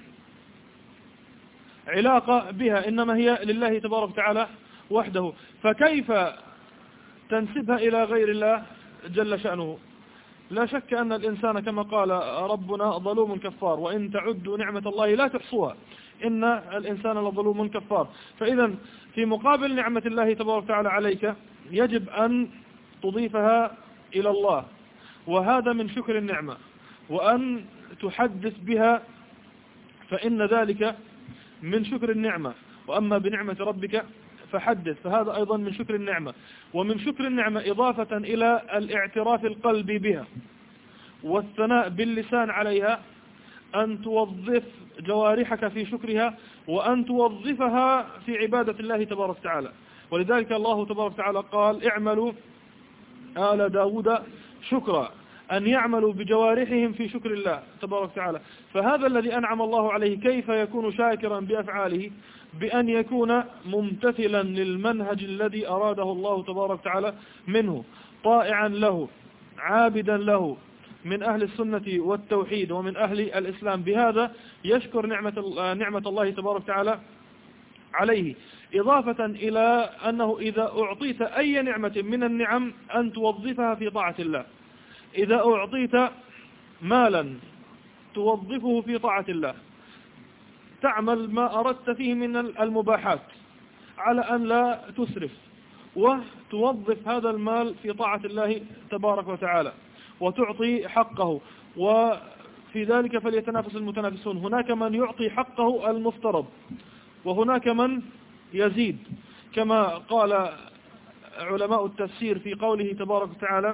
A: علاقة بها، إنما هي لله تبارك وتعالى وحده. فكيف تنسبها إلى غير الله جل شأنه؟ لا شك أن الإنسان كما قال ربنا ظلوم كفار، وإن تعدوا نعمة الله لا تحصوها، إن الإنسان لظلوم كفار. فإذا في مقابل نعمة الله تبارك وتعالى عليك يجب أن تضيفها إلى الله، وهذا من شكر النعمة، وأن تحدث بها، فإن ذلك من شكر النعمة. وأما بنعمة ربك فحدث، فهذا أيضا من شكر النعمة. ومن شكر النعمة إضافة إلى الاعتراف القلبي بها والثناء باللسان عليها، أن توظف جوارحك في شكرها، وأن توظفها في عبادة الله تبارك وتعالى. ولذلك الله تبارك وتعالى قال اعملوا آل داود شكرا، أن يعملوا بجوارحهم في شكر الله تبارك وتعالى. فهذا الذي أنعم الله عليه كيف يكون شاكرا بأفعاله؟ بأن يكون ممتثلا للمنهج الذي أراده الله تبارك وتعالى منه، طائعا له، عابدا له، من أهل السنة والتوحيد ومن أهل الإسلام. بهذا يشكر نعمة الله تبارك وتعالى عليه، إضافة إلى أنه إذا أعطيت أي نعمة من النعم أن توظفها في طاعة الله. إذا أعطيت مالا توظفه في طاعة الله، تعمل ما أردت فيه من المباحات على أن لا تسرف، وتوظف هذا المال في طاعة الله تبارك وتعالى، وتعطي حقه. وفي ذلك فليتنافس المتنافسون. هناك من يعطي حقه المفترض، وهناك من يزيد، كما قال علماء التفسير في قوله تبارك وتعالى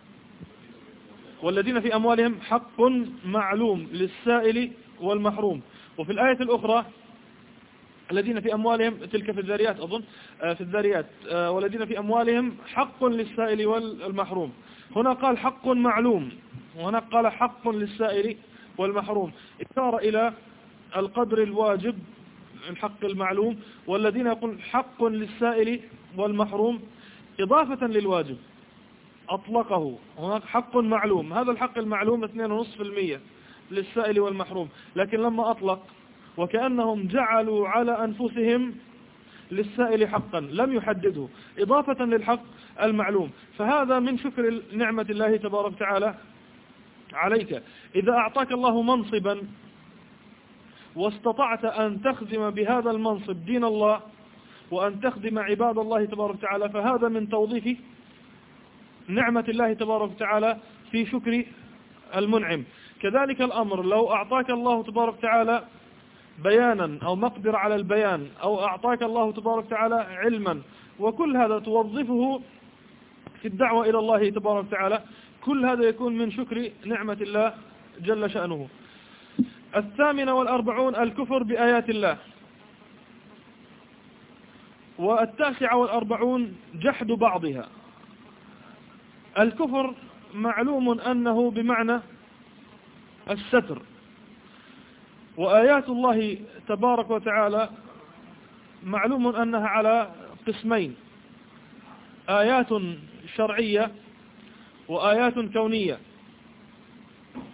A: والذين في أموالهم حق معلوم للسائل والمحروم. وفي الآية الأخرى الذين في أموالهم، تلك في الذاريات أظن، في الذاريات والذين في أموالهم حق للسائل والمحروم. هنا قال حق معلوم، وهنا قال حق للسائل والمحروم، إشارة إلى القدر الواجب، الحق المعلوم. والذين يقول حق للسائل والمحروم إضافة للواجب أطلقه. هناك حق معلوم، هذا الحق المعلوم 2.5% للسائل والمحروم، لكن لما أطلق وكأنهم جعلوا على أنفسهم للسائل حقا لم يحدده، إضافة للحق المعلوم. فهذا من شكر نعمة الله تبارك وتعالى عليك. إذا أعطاك الله منصبا واستطعت أن تخدم بهذا المنصب دين الله وأن تخدم عباد الله تبارك وتعالى، فهذا من توظيف نعمة الله تبارك وتعالى في شكر المنعم. كذلك الأمر لو أعطاك الله تبارك وتعالى بيانا أو مقدرة على البيان، أو أعطاك الله تبارك وتعالى علما، وكل هذا توظفه في الدعوة إلى الله تبارك وتعالى، كل هذا يكون من شكر نعمة الله جل شأنه. 48 الكفر بآيات الله. 49 جحد بعضها. الكفر معلوم أنه بمعنى الستر، وآيات الله تبارك وتعالى معلوم أنها على قسمين: آيات شرعية وآيات كونية.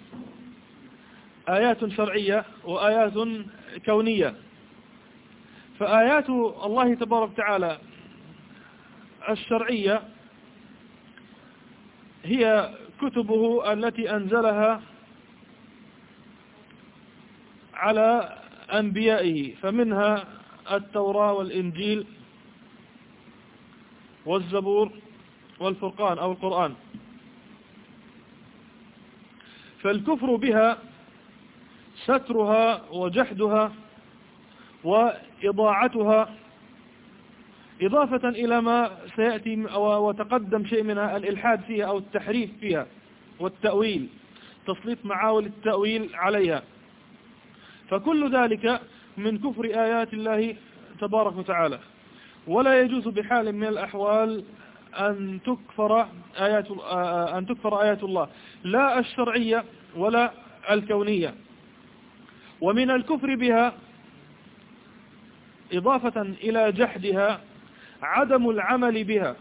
A: آيات شرعية وآيات كونية. فآيات الله تبارك وتعالى الشرعية هي كتبه التي أنزلها على أنبيائه، فمنها التوراة والإنجيل والزبور والفرقان أو القرآن. فالكفر بها سترها وجحدها وإضاعتها، إضافة إلى ما سيأتي وتقدم شيء منها الإلحاد فيها أو التحريف فيها والتأويل، تسليط معاول التأويل عليها. فكل ذلك من كفر آيات الله تبارك وتعالى، ولا يجوز بحال من الأحوال أن تكفر آيات الله، لا الشرعية ولا الكونية. ومن الكفر بها إضافة إلى جحدها عدم العمل بها،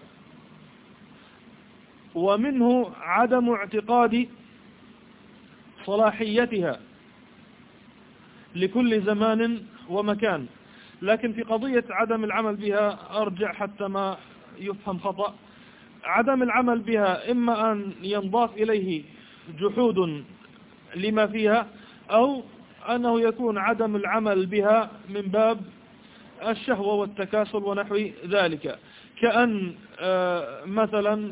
A: ومنه عدم اعتقاد صلاحيتها لكل زمان ومكان. لكن في قضية عدم العمل بها أرجع حتى ما يفهم خطأ. عدم العمل بها إما أن ينضاف إليه جحود لما فيها، أو أنه يكون عدم العمل بها من باب الشهوة والتكاسل ونحو ذلك، كأن مثلا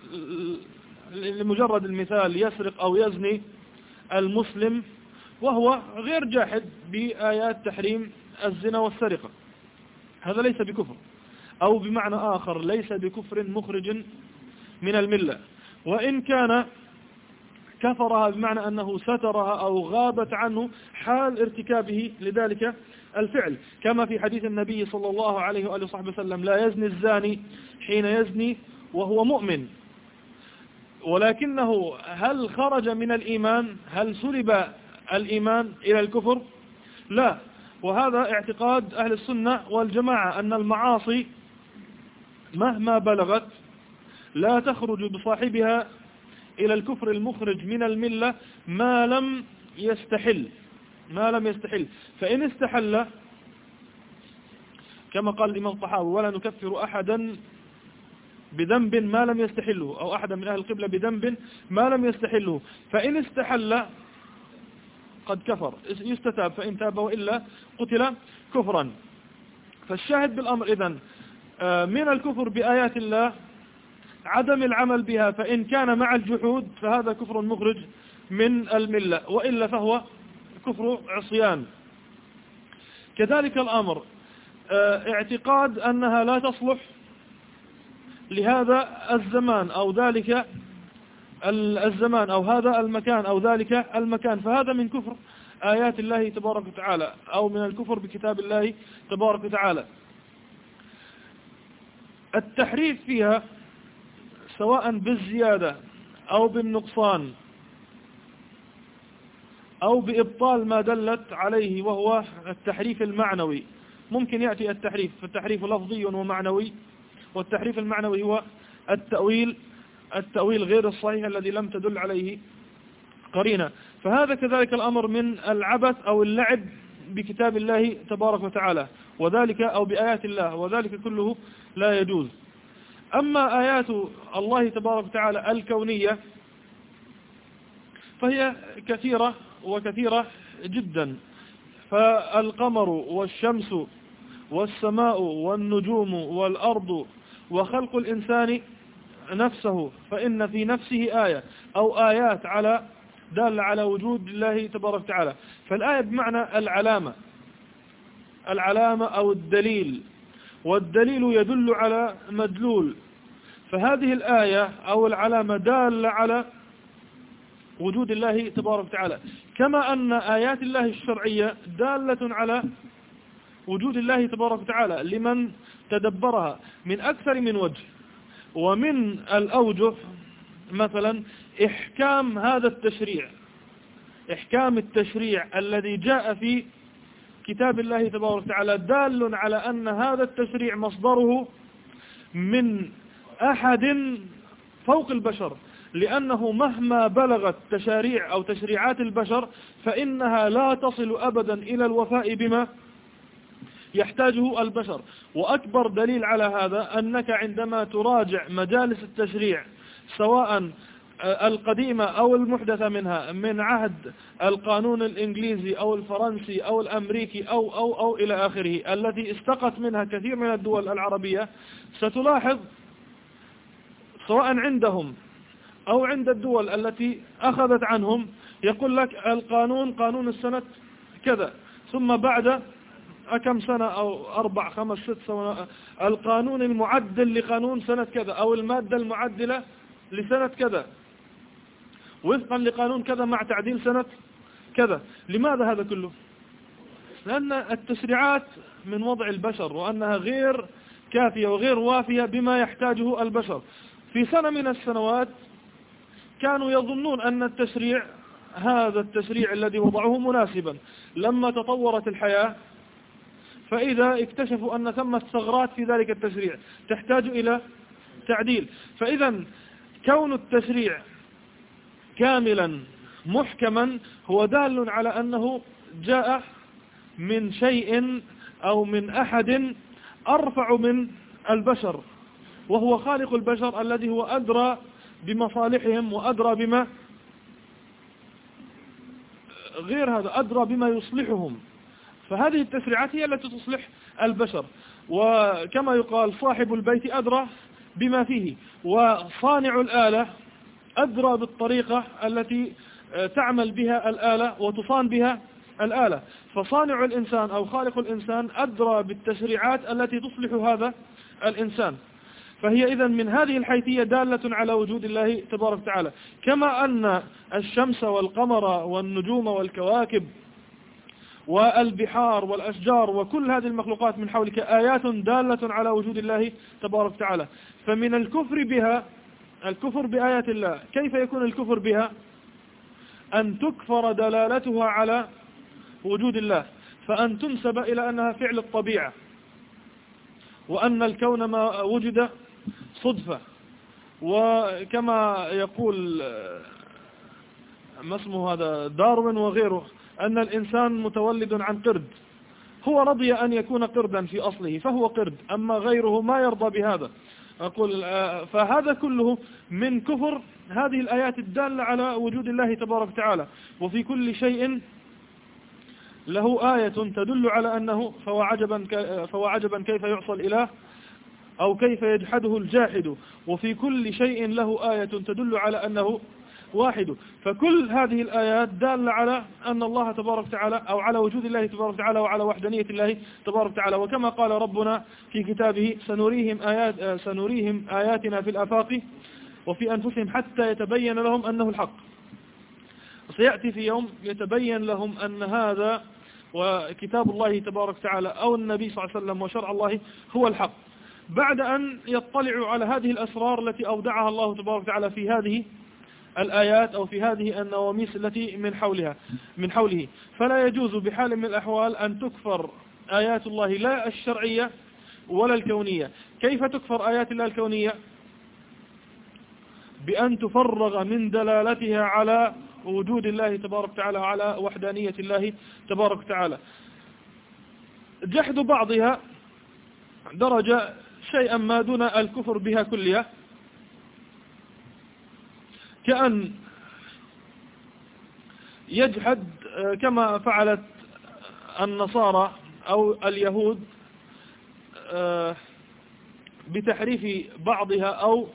A: لمجرد المثال يسرق أو يزني المسلم وهو غير جاحد بآيات تحريم الزنا والسرقة، هذا ليس بكفر، أو بمعنى آخر ليس بكفر مخرج من الملة، وإن كان كفرها بمعنى أنه سترها أو غابت عنه حال ارتكابه لذلك الفعل، كما في حديث النبي صلى الله عليه وآله وصحبه وسلم: لا يزني الزاني حين يزني وهو مؤمن. ولكنه هل خرج من الإيمان؟ هل سلب الإيمان إلى الكفر؟ لا. وهذا اعتقاد أهل السنة والجماعة، أن المعاصي مهما بلغت لا تخرج بصاحبها إلى الكفر المخرج من الملة ما لم يستحل. فإن استحل كما قال الإمام الطحاوي: ولا نكفر أحدا بذنب ما لم يستحله، أو أحدا من أهل القبلة بذنب ما لم يستحله. فإن استحل قد كفر، يستتاب، فإن تاب وإلا قتل كفرا. فالشاهد بالأمر إذن من الكفر بآيات الله عدم العمل بها، فإن كان مع الجحود فهذا كفر مخرج من الملة، وإلا فهو كفر عصيان. كذلك الأمر اعتقاد أنها لا تصلح لهذا الزمان أو ذلك الزمان أو هذا المكان أو ذلك المكان، فهذا من كفر آيات الله تبارك وتعالى، أو من الكفر بكتاب الله تبارك وتعالى. التحريف فيها سواء بالزيادة أو بالنقصان أو بإبطال ما دلت عليه، وهو التحريف المعنوي. ممكن يأتي التحريف، فالتحريف لفظي ومعنوي، والتحريف المعنوي هو التأويل غير الصحيح الذي لم تدل عليه قرينة. فهذا كذلك الأمر من العبث أو اللعب بكتاب الله تبارك وتعالى، وذلك أو بآيات الله، وذلك كله لا يجوز. أما آيات الله تبارك وتعالى الكونية فهي كثيرة وكثيرة جدا، فالقمر والشمس والسماء والنجوم والأرض وخلق الإنسان نفسه، فإن في نفسه آية أو آيات دالة على وجود الله تبارك وتعالى. فالآية بمعنى العلامة أو الدليل، والدليل يدل على مدلول، فهذه الآية أو العلامة دالة على وجود الله تبارك وتعالى، كما أن آيات الله الشرعية دالة على وجود الله تبارك وتعالى لمن تدبرها من أكثر من وجه. ومن الأوجه مثلا إحكام هذا التشريع، إحكام التشريع الذي جاء في كتاب الله تبارك وتعالى دال على أن هذا التشريع مصدره من أحد فوق البشر، لأنه مهما بلغت تشاريع أو تشريعات البشر فإنها لا تصل أبدا إلى الوفاء يحتاجه البشر. وأكبر دليل على هذا أنك عندما تراجع مجالس التشريع سواء القديمة أو المحدثة منها من عهد القانون الإنجليزي أو الفرنسي أو الأمريكي أو إلى آخره التي استقت منها كثير من الدول العربية، ستلاحظ سواء عندهم أو عند الدول التي أخذت عنهم يقول لك القانون قانون السنة كذا، ثم بعد كم سنة أو 4 5 6 سنوات القانون المعدل لقانون سنة كذا أو المادة المعدلة لسنة كذا وفقا لقانون كذا مع تعديل سنة كذا. لماذا هذا كله؟ لأن التشريعات من وضع البشر وأنها غير كافية وغير وافية بما يحتاجه البشر. في سنة من السنوات كانوا يظنون أن التشريع هذا التشريع الذي وضعه مناسبا، لما تطورت الحياة فإذا اكتشفوا أن ثم ثغرات في ذلك التشريع تحتاج إلى تعديل. فإذا كون التشريع كاملا محكما هو دال على أنه جاء من شيء أو من أحد أرفع من البشر، وهو خالق البشر الذي هو أدرى بمصالحهم وأدرى بما غير هذا، أدرى بما يصلحهم. فهذه التشريعات هي التي تصلح البشر، وكما يقال صاحب البيت أدرى بما فيه، وصانع الآلة أدرى بالطريقة التي تعمل بها الآلة وتصان بها الآلة. فصانع الإنسان أو خالق الإنسان أدرى بالتشريعات التي تصلح هذا الإنسان. فهي إذن من هذه الحيثية دالة على وجود الله تبارك وتعالى، كما أن الشمس والقمر والنجوم والكواكب والبحار والأشجار وكل هذه المخلوقات من حولك آيات دالة على وجود الله تبارك وتعالى. فمن الكفر بها الكفر بآيات الله. كيف يكون الكفر بها؟ أن تكفر دلالتها على وجود الله، فأن تنسب إلى أنها فعل الطبيعة، وأن الكون ما وجد صدفة. وكما يقول ما اسمه هذا داروين وغيره أن الإنسان متولد عن قرد، هو رضي أن يكون قردا في أصله فهو قرد، أما غيره ما يرضى بهذا. أقول فهذا كله من كفر هذه الآيات الدالة على وجود الله تبارك وتعالى. وفي كل شيء له آية تدل على أنه فهو عجبا كيف يعصى الإله أو كيف يجحده الجاحد، وفي كل شيء له آية تدل على أنه واحد. فكل هذه الآيات دالة على أن الله تبارك وتعالى أو على وجود الله تبارك وتعالى وعلى وحدانية الله تبارك وتعالى. وكما قال ربنا في كتابه سنريهم آياتنا في الآفاق وفي أنفسهم حتى يتبين لهم أنه الحق. سيأتي في يوم يتبين لهم أن هذا وكتاب الله تبارك وتعالى أو النبي صلى الله عليه وسلم وشرع الله هو الحق، بعد أن يطلعوا على هذه الأسرار التي أودعها الله تبارك وتعالى في هذه الآيات أو في هذه النواميس التي من حوله. فلا يجوز بحال من الأحوال أن تكفر آيات الله لا الشرعية ولا الكونية. كيف تكفر آيات الله الكونية؟ بأن تفرغ من دلالتها على وجود الله تبارك وتعالى وعلى وحدانية الله تبارك وتعالى. جحد بعضها درجة شيئا ما دون الكفر بها كلها، كأن يجحد كما فعلت النصارى أو اليهود بتحريف بعضها أو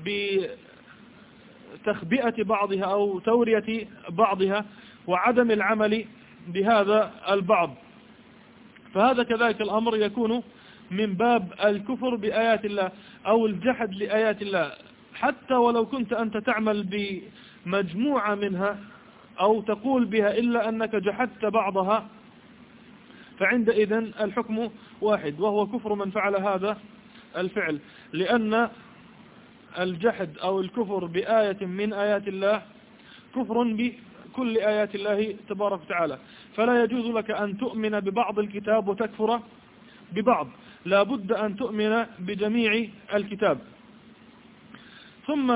A: بتخبئة بعضها أو تورية بعضها وعدم العمل بهذا البعض. فهذا كذلك الأمر يكون من باب الكفر بآيات الله أو الجحد لآيات الله، حتى ولو كنت أنت تعمل بمجموعة منها أو تقول بها إلا أنك جحدت بعضها، فعندئذ الحكم واحد، وهو كفر من فعل هذا الفعل. لأن الجحد أو الكفر بآية من آيات الله كفر بكل آيات الله تبارك وتعالى. فلا يجوز لك أن تؤمن ببعض الكتاب وتكفر ببعض، لا بد أن تؤمن بجميع الكتاب. ثم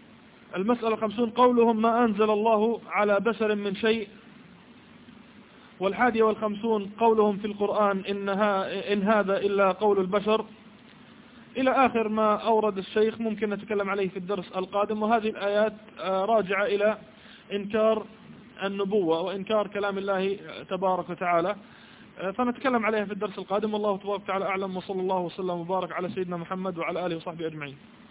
A: المسألة 50 قولهم ما أنزل الله على بشر من شيء 51 قولهم في القرآن إن هذا إلا قول البشر، إلى آخر ما أورد الشيخ. ممكن نتكلم عليه في الدرس القادم. وهذه الآيات راجعة إلى إنكار النبوة وإنكار كلام الله تبارك وتعالى، فنتكلم عليها في الدرس القادم. والله تبارك وتعالى أعلم، وصلى الله وسلم وبارك على سيدنا محمد وعلى آله وصحبه أجمعين.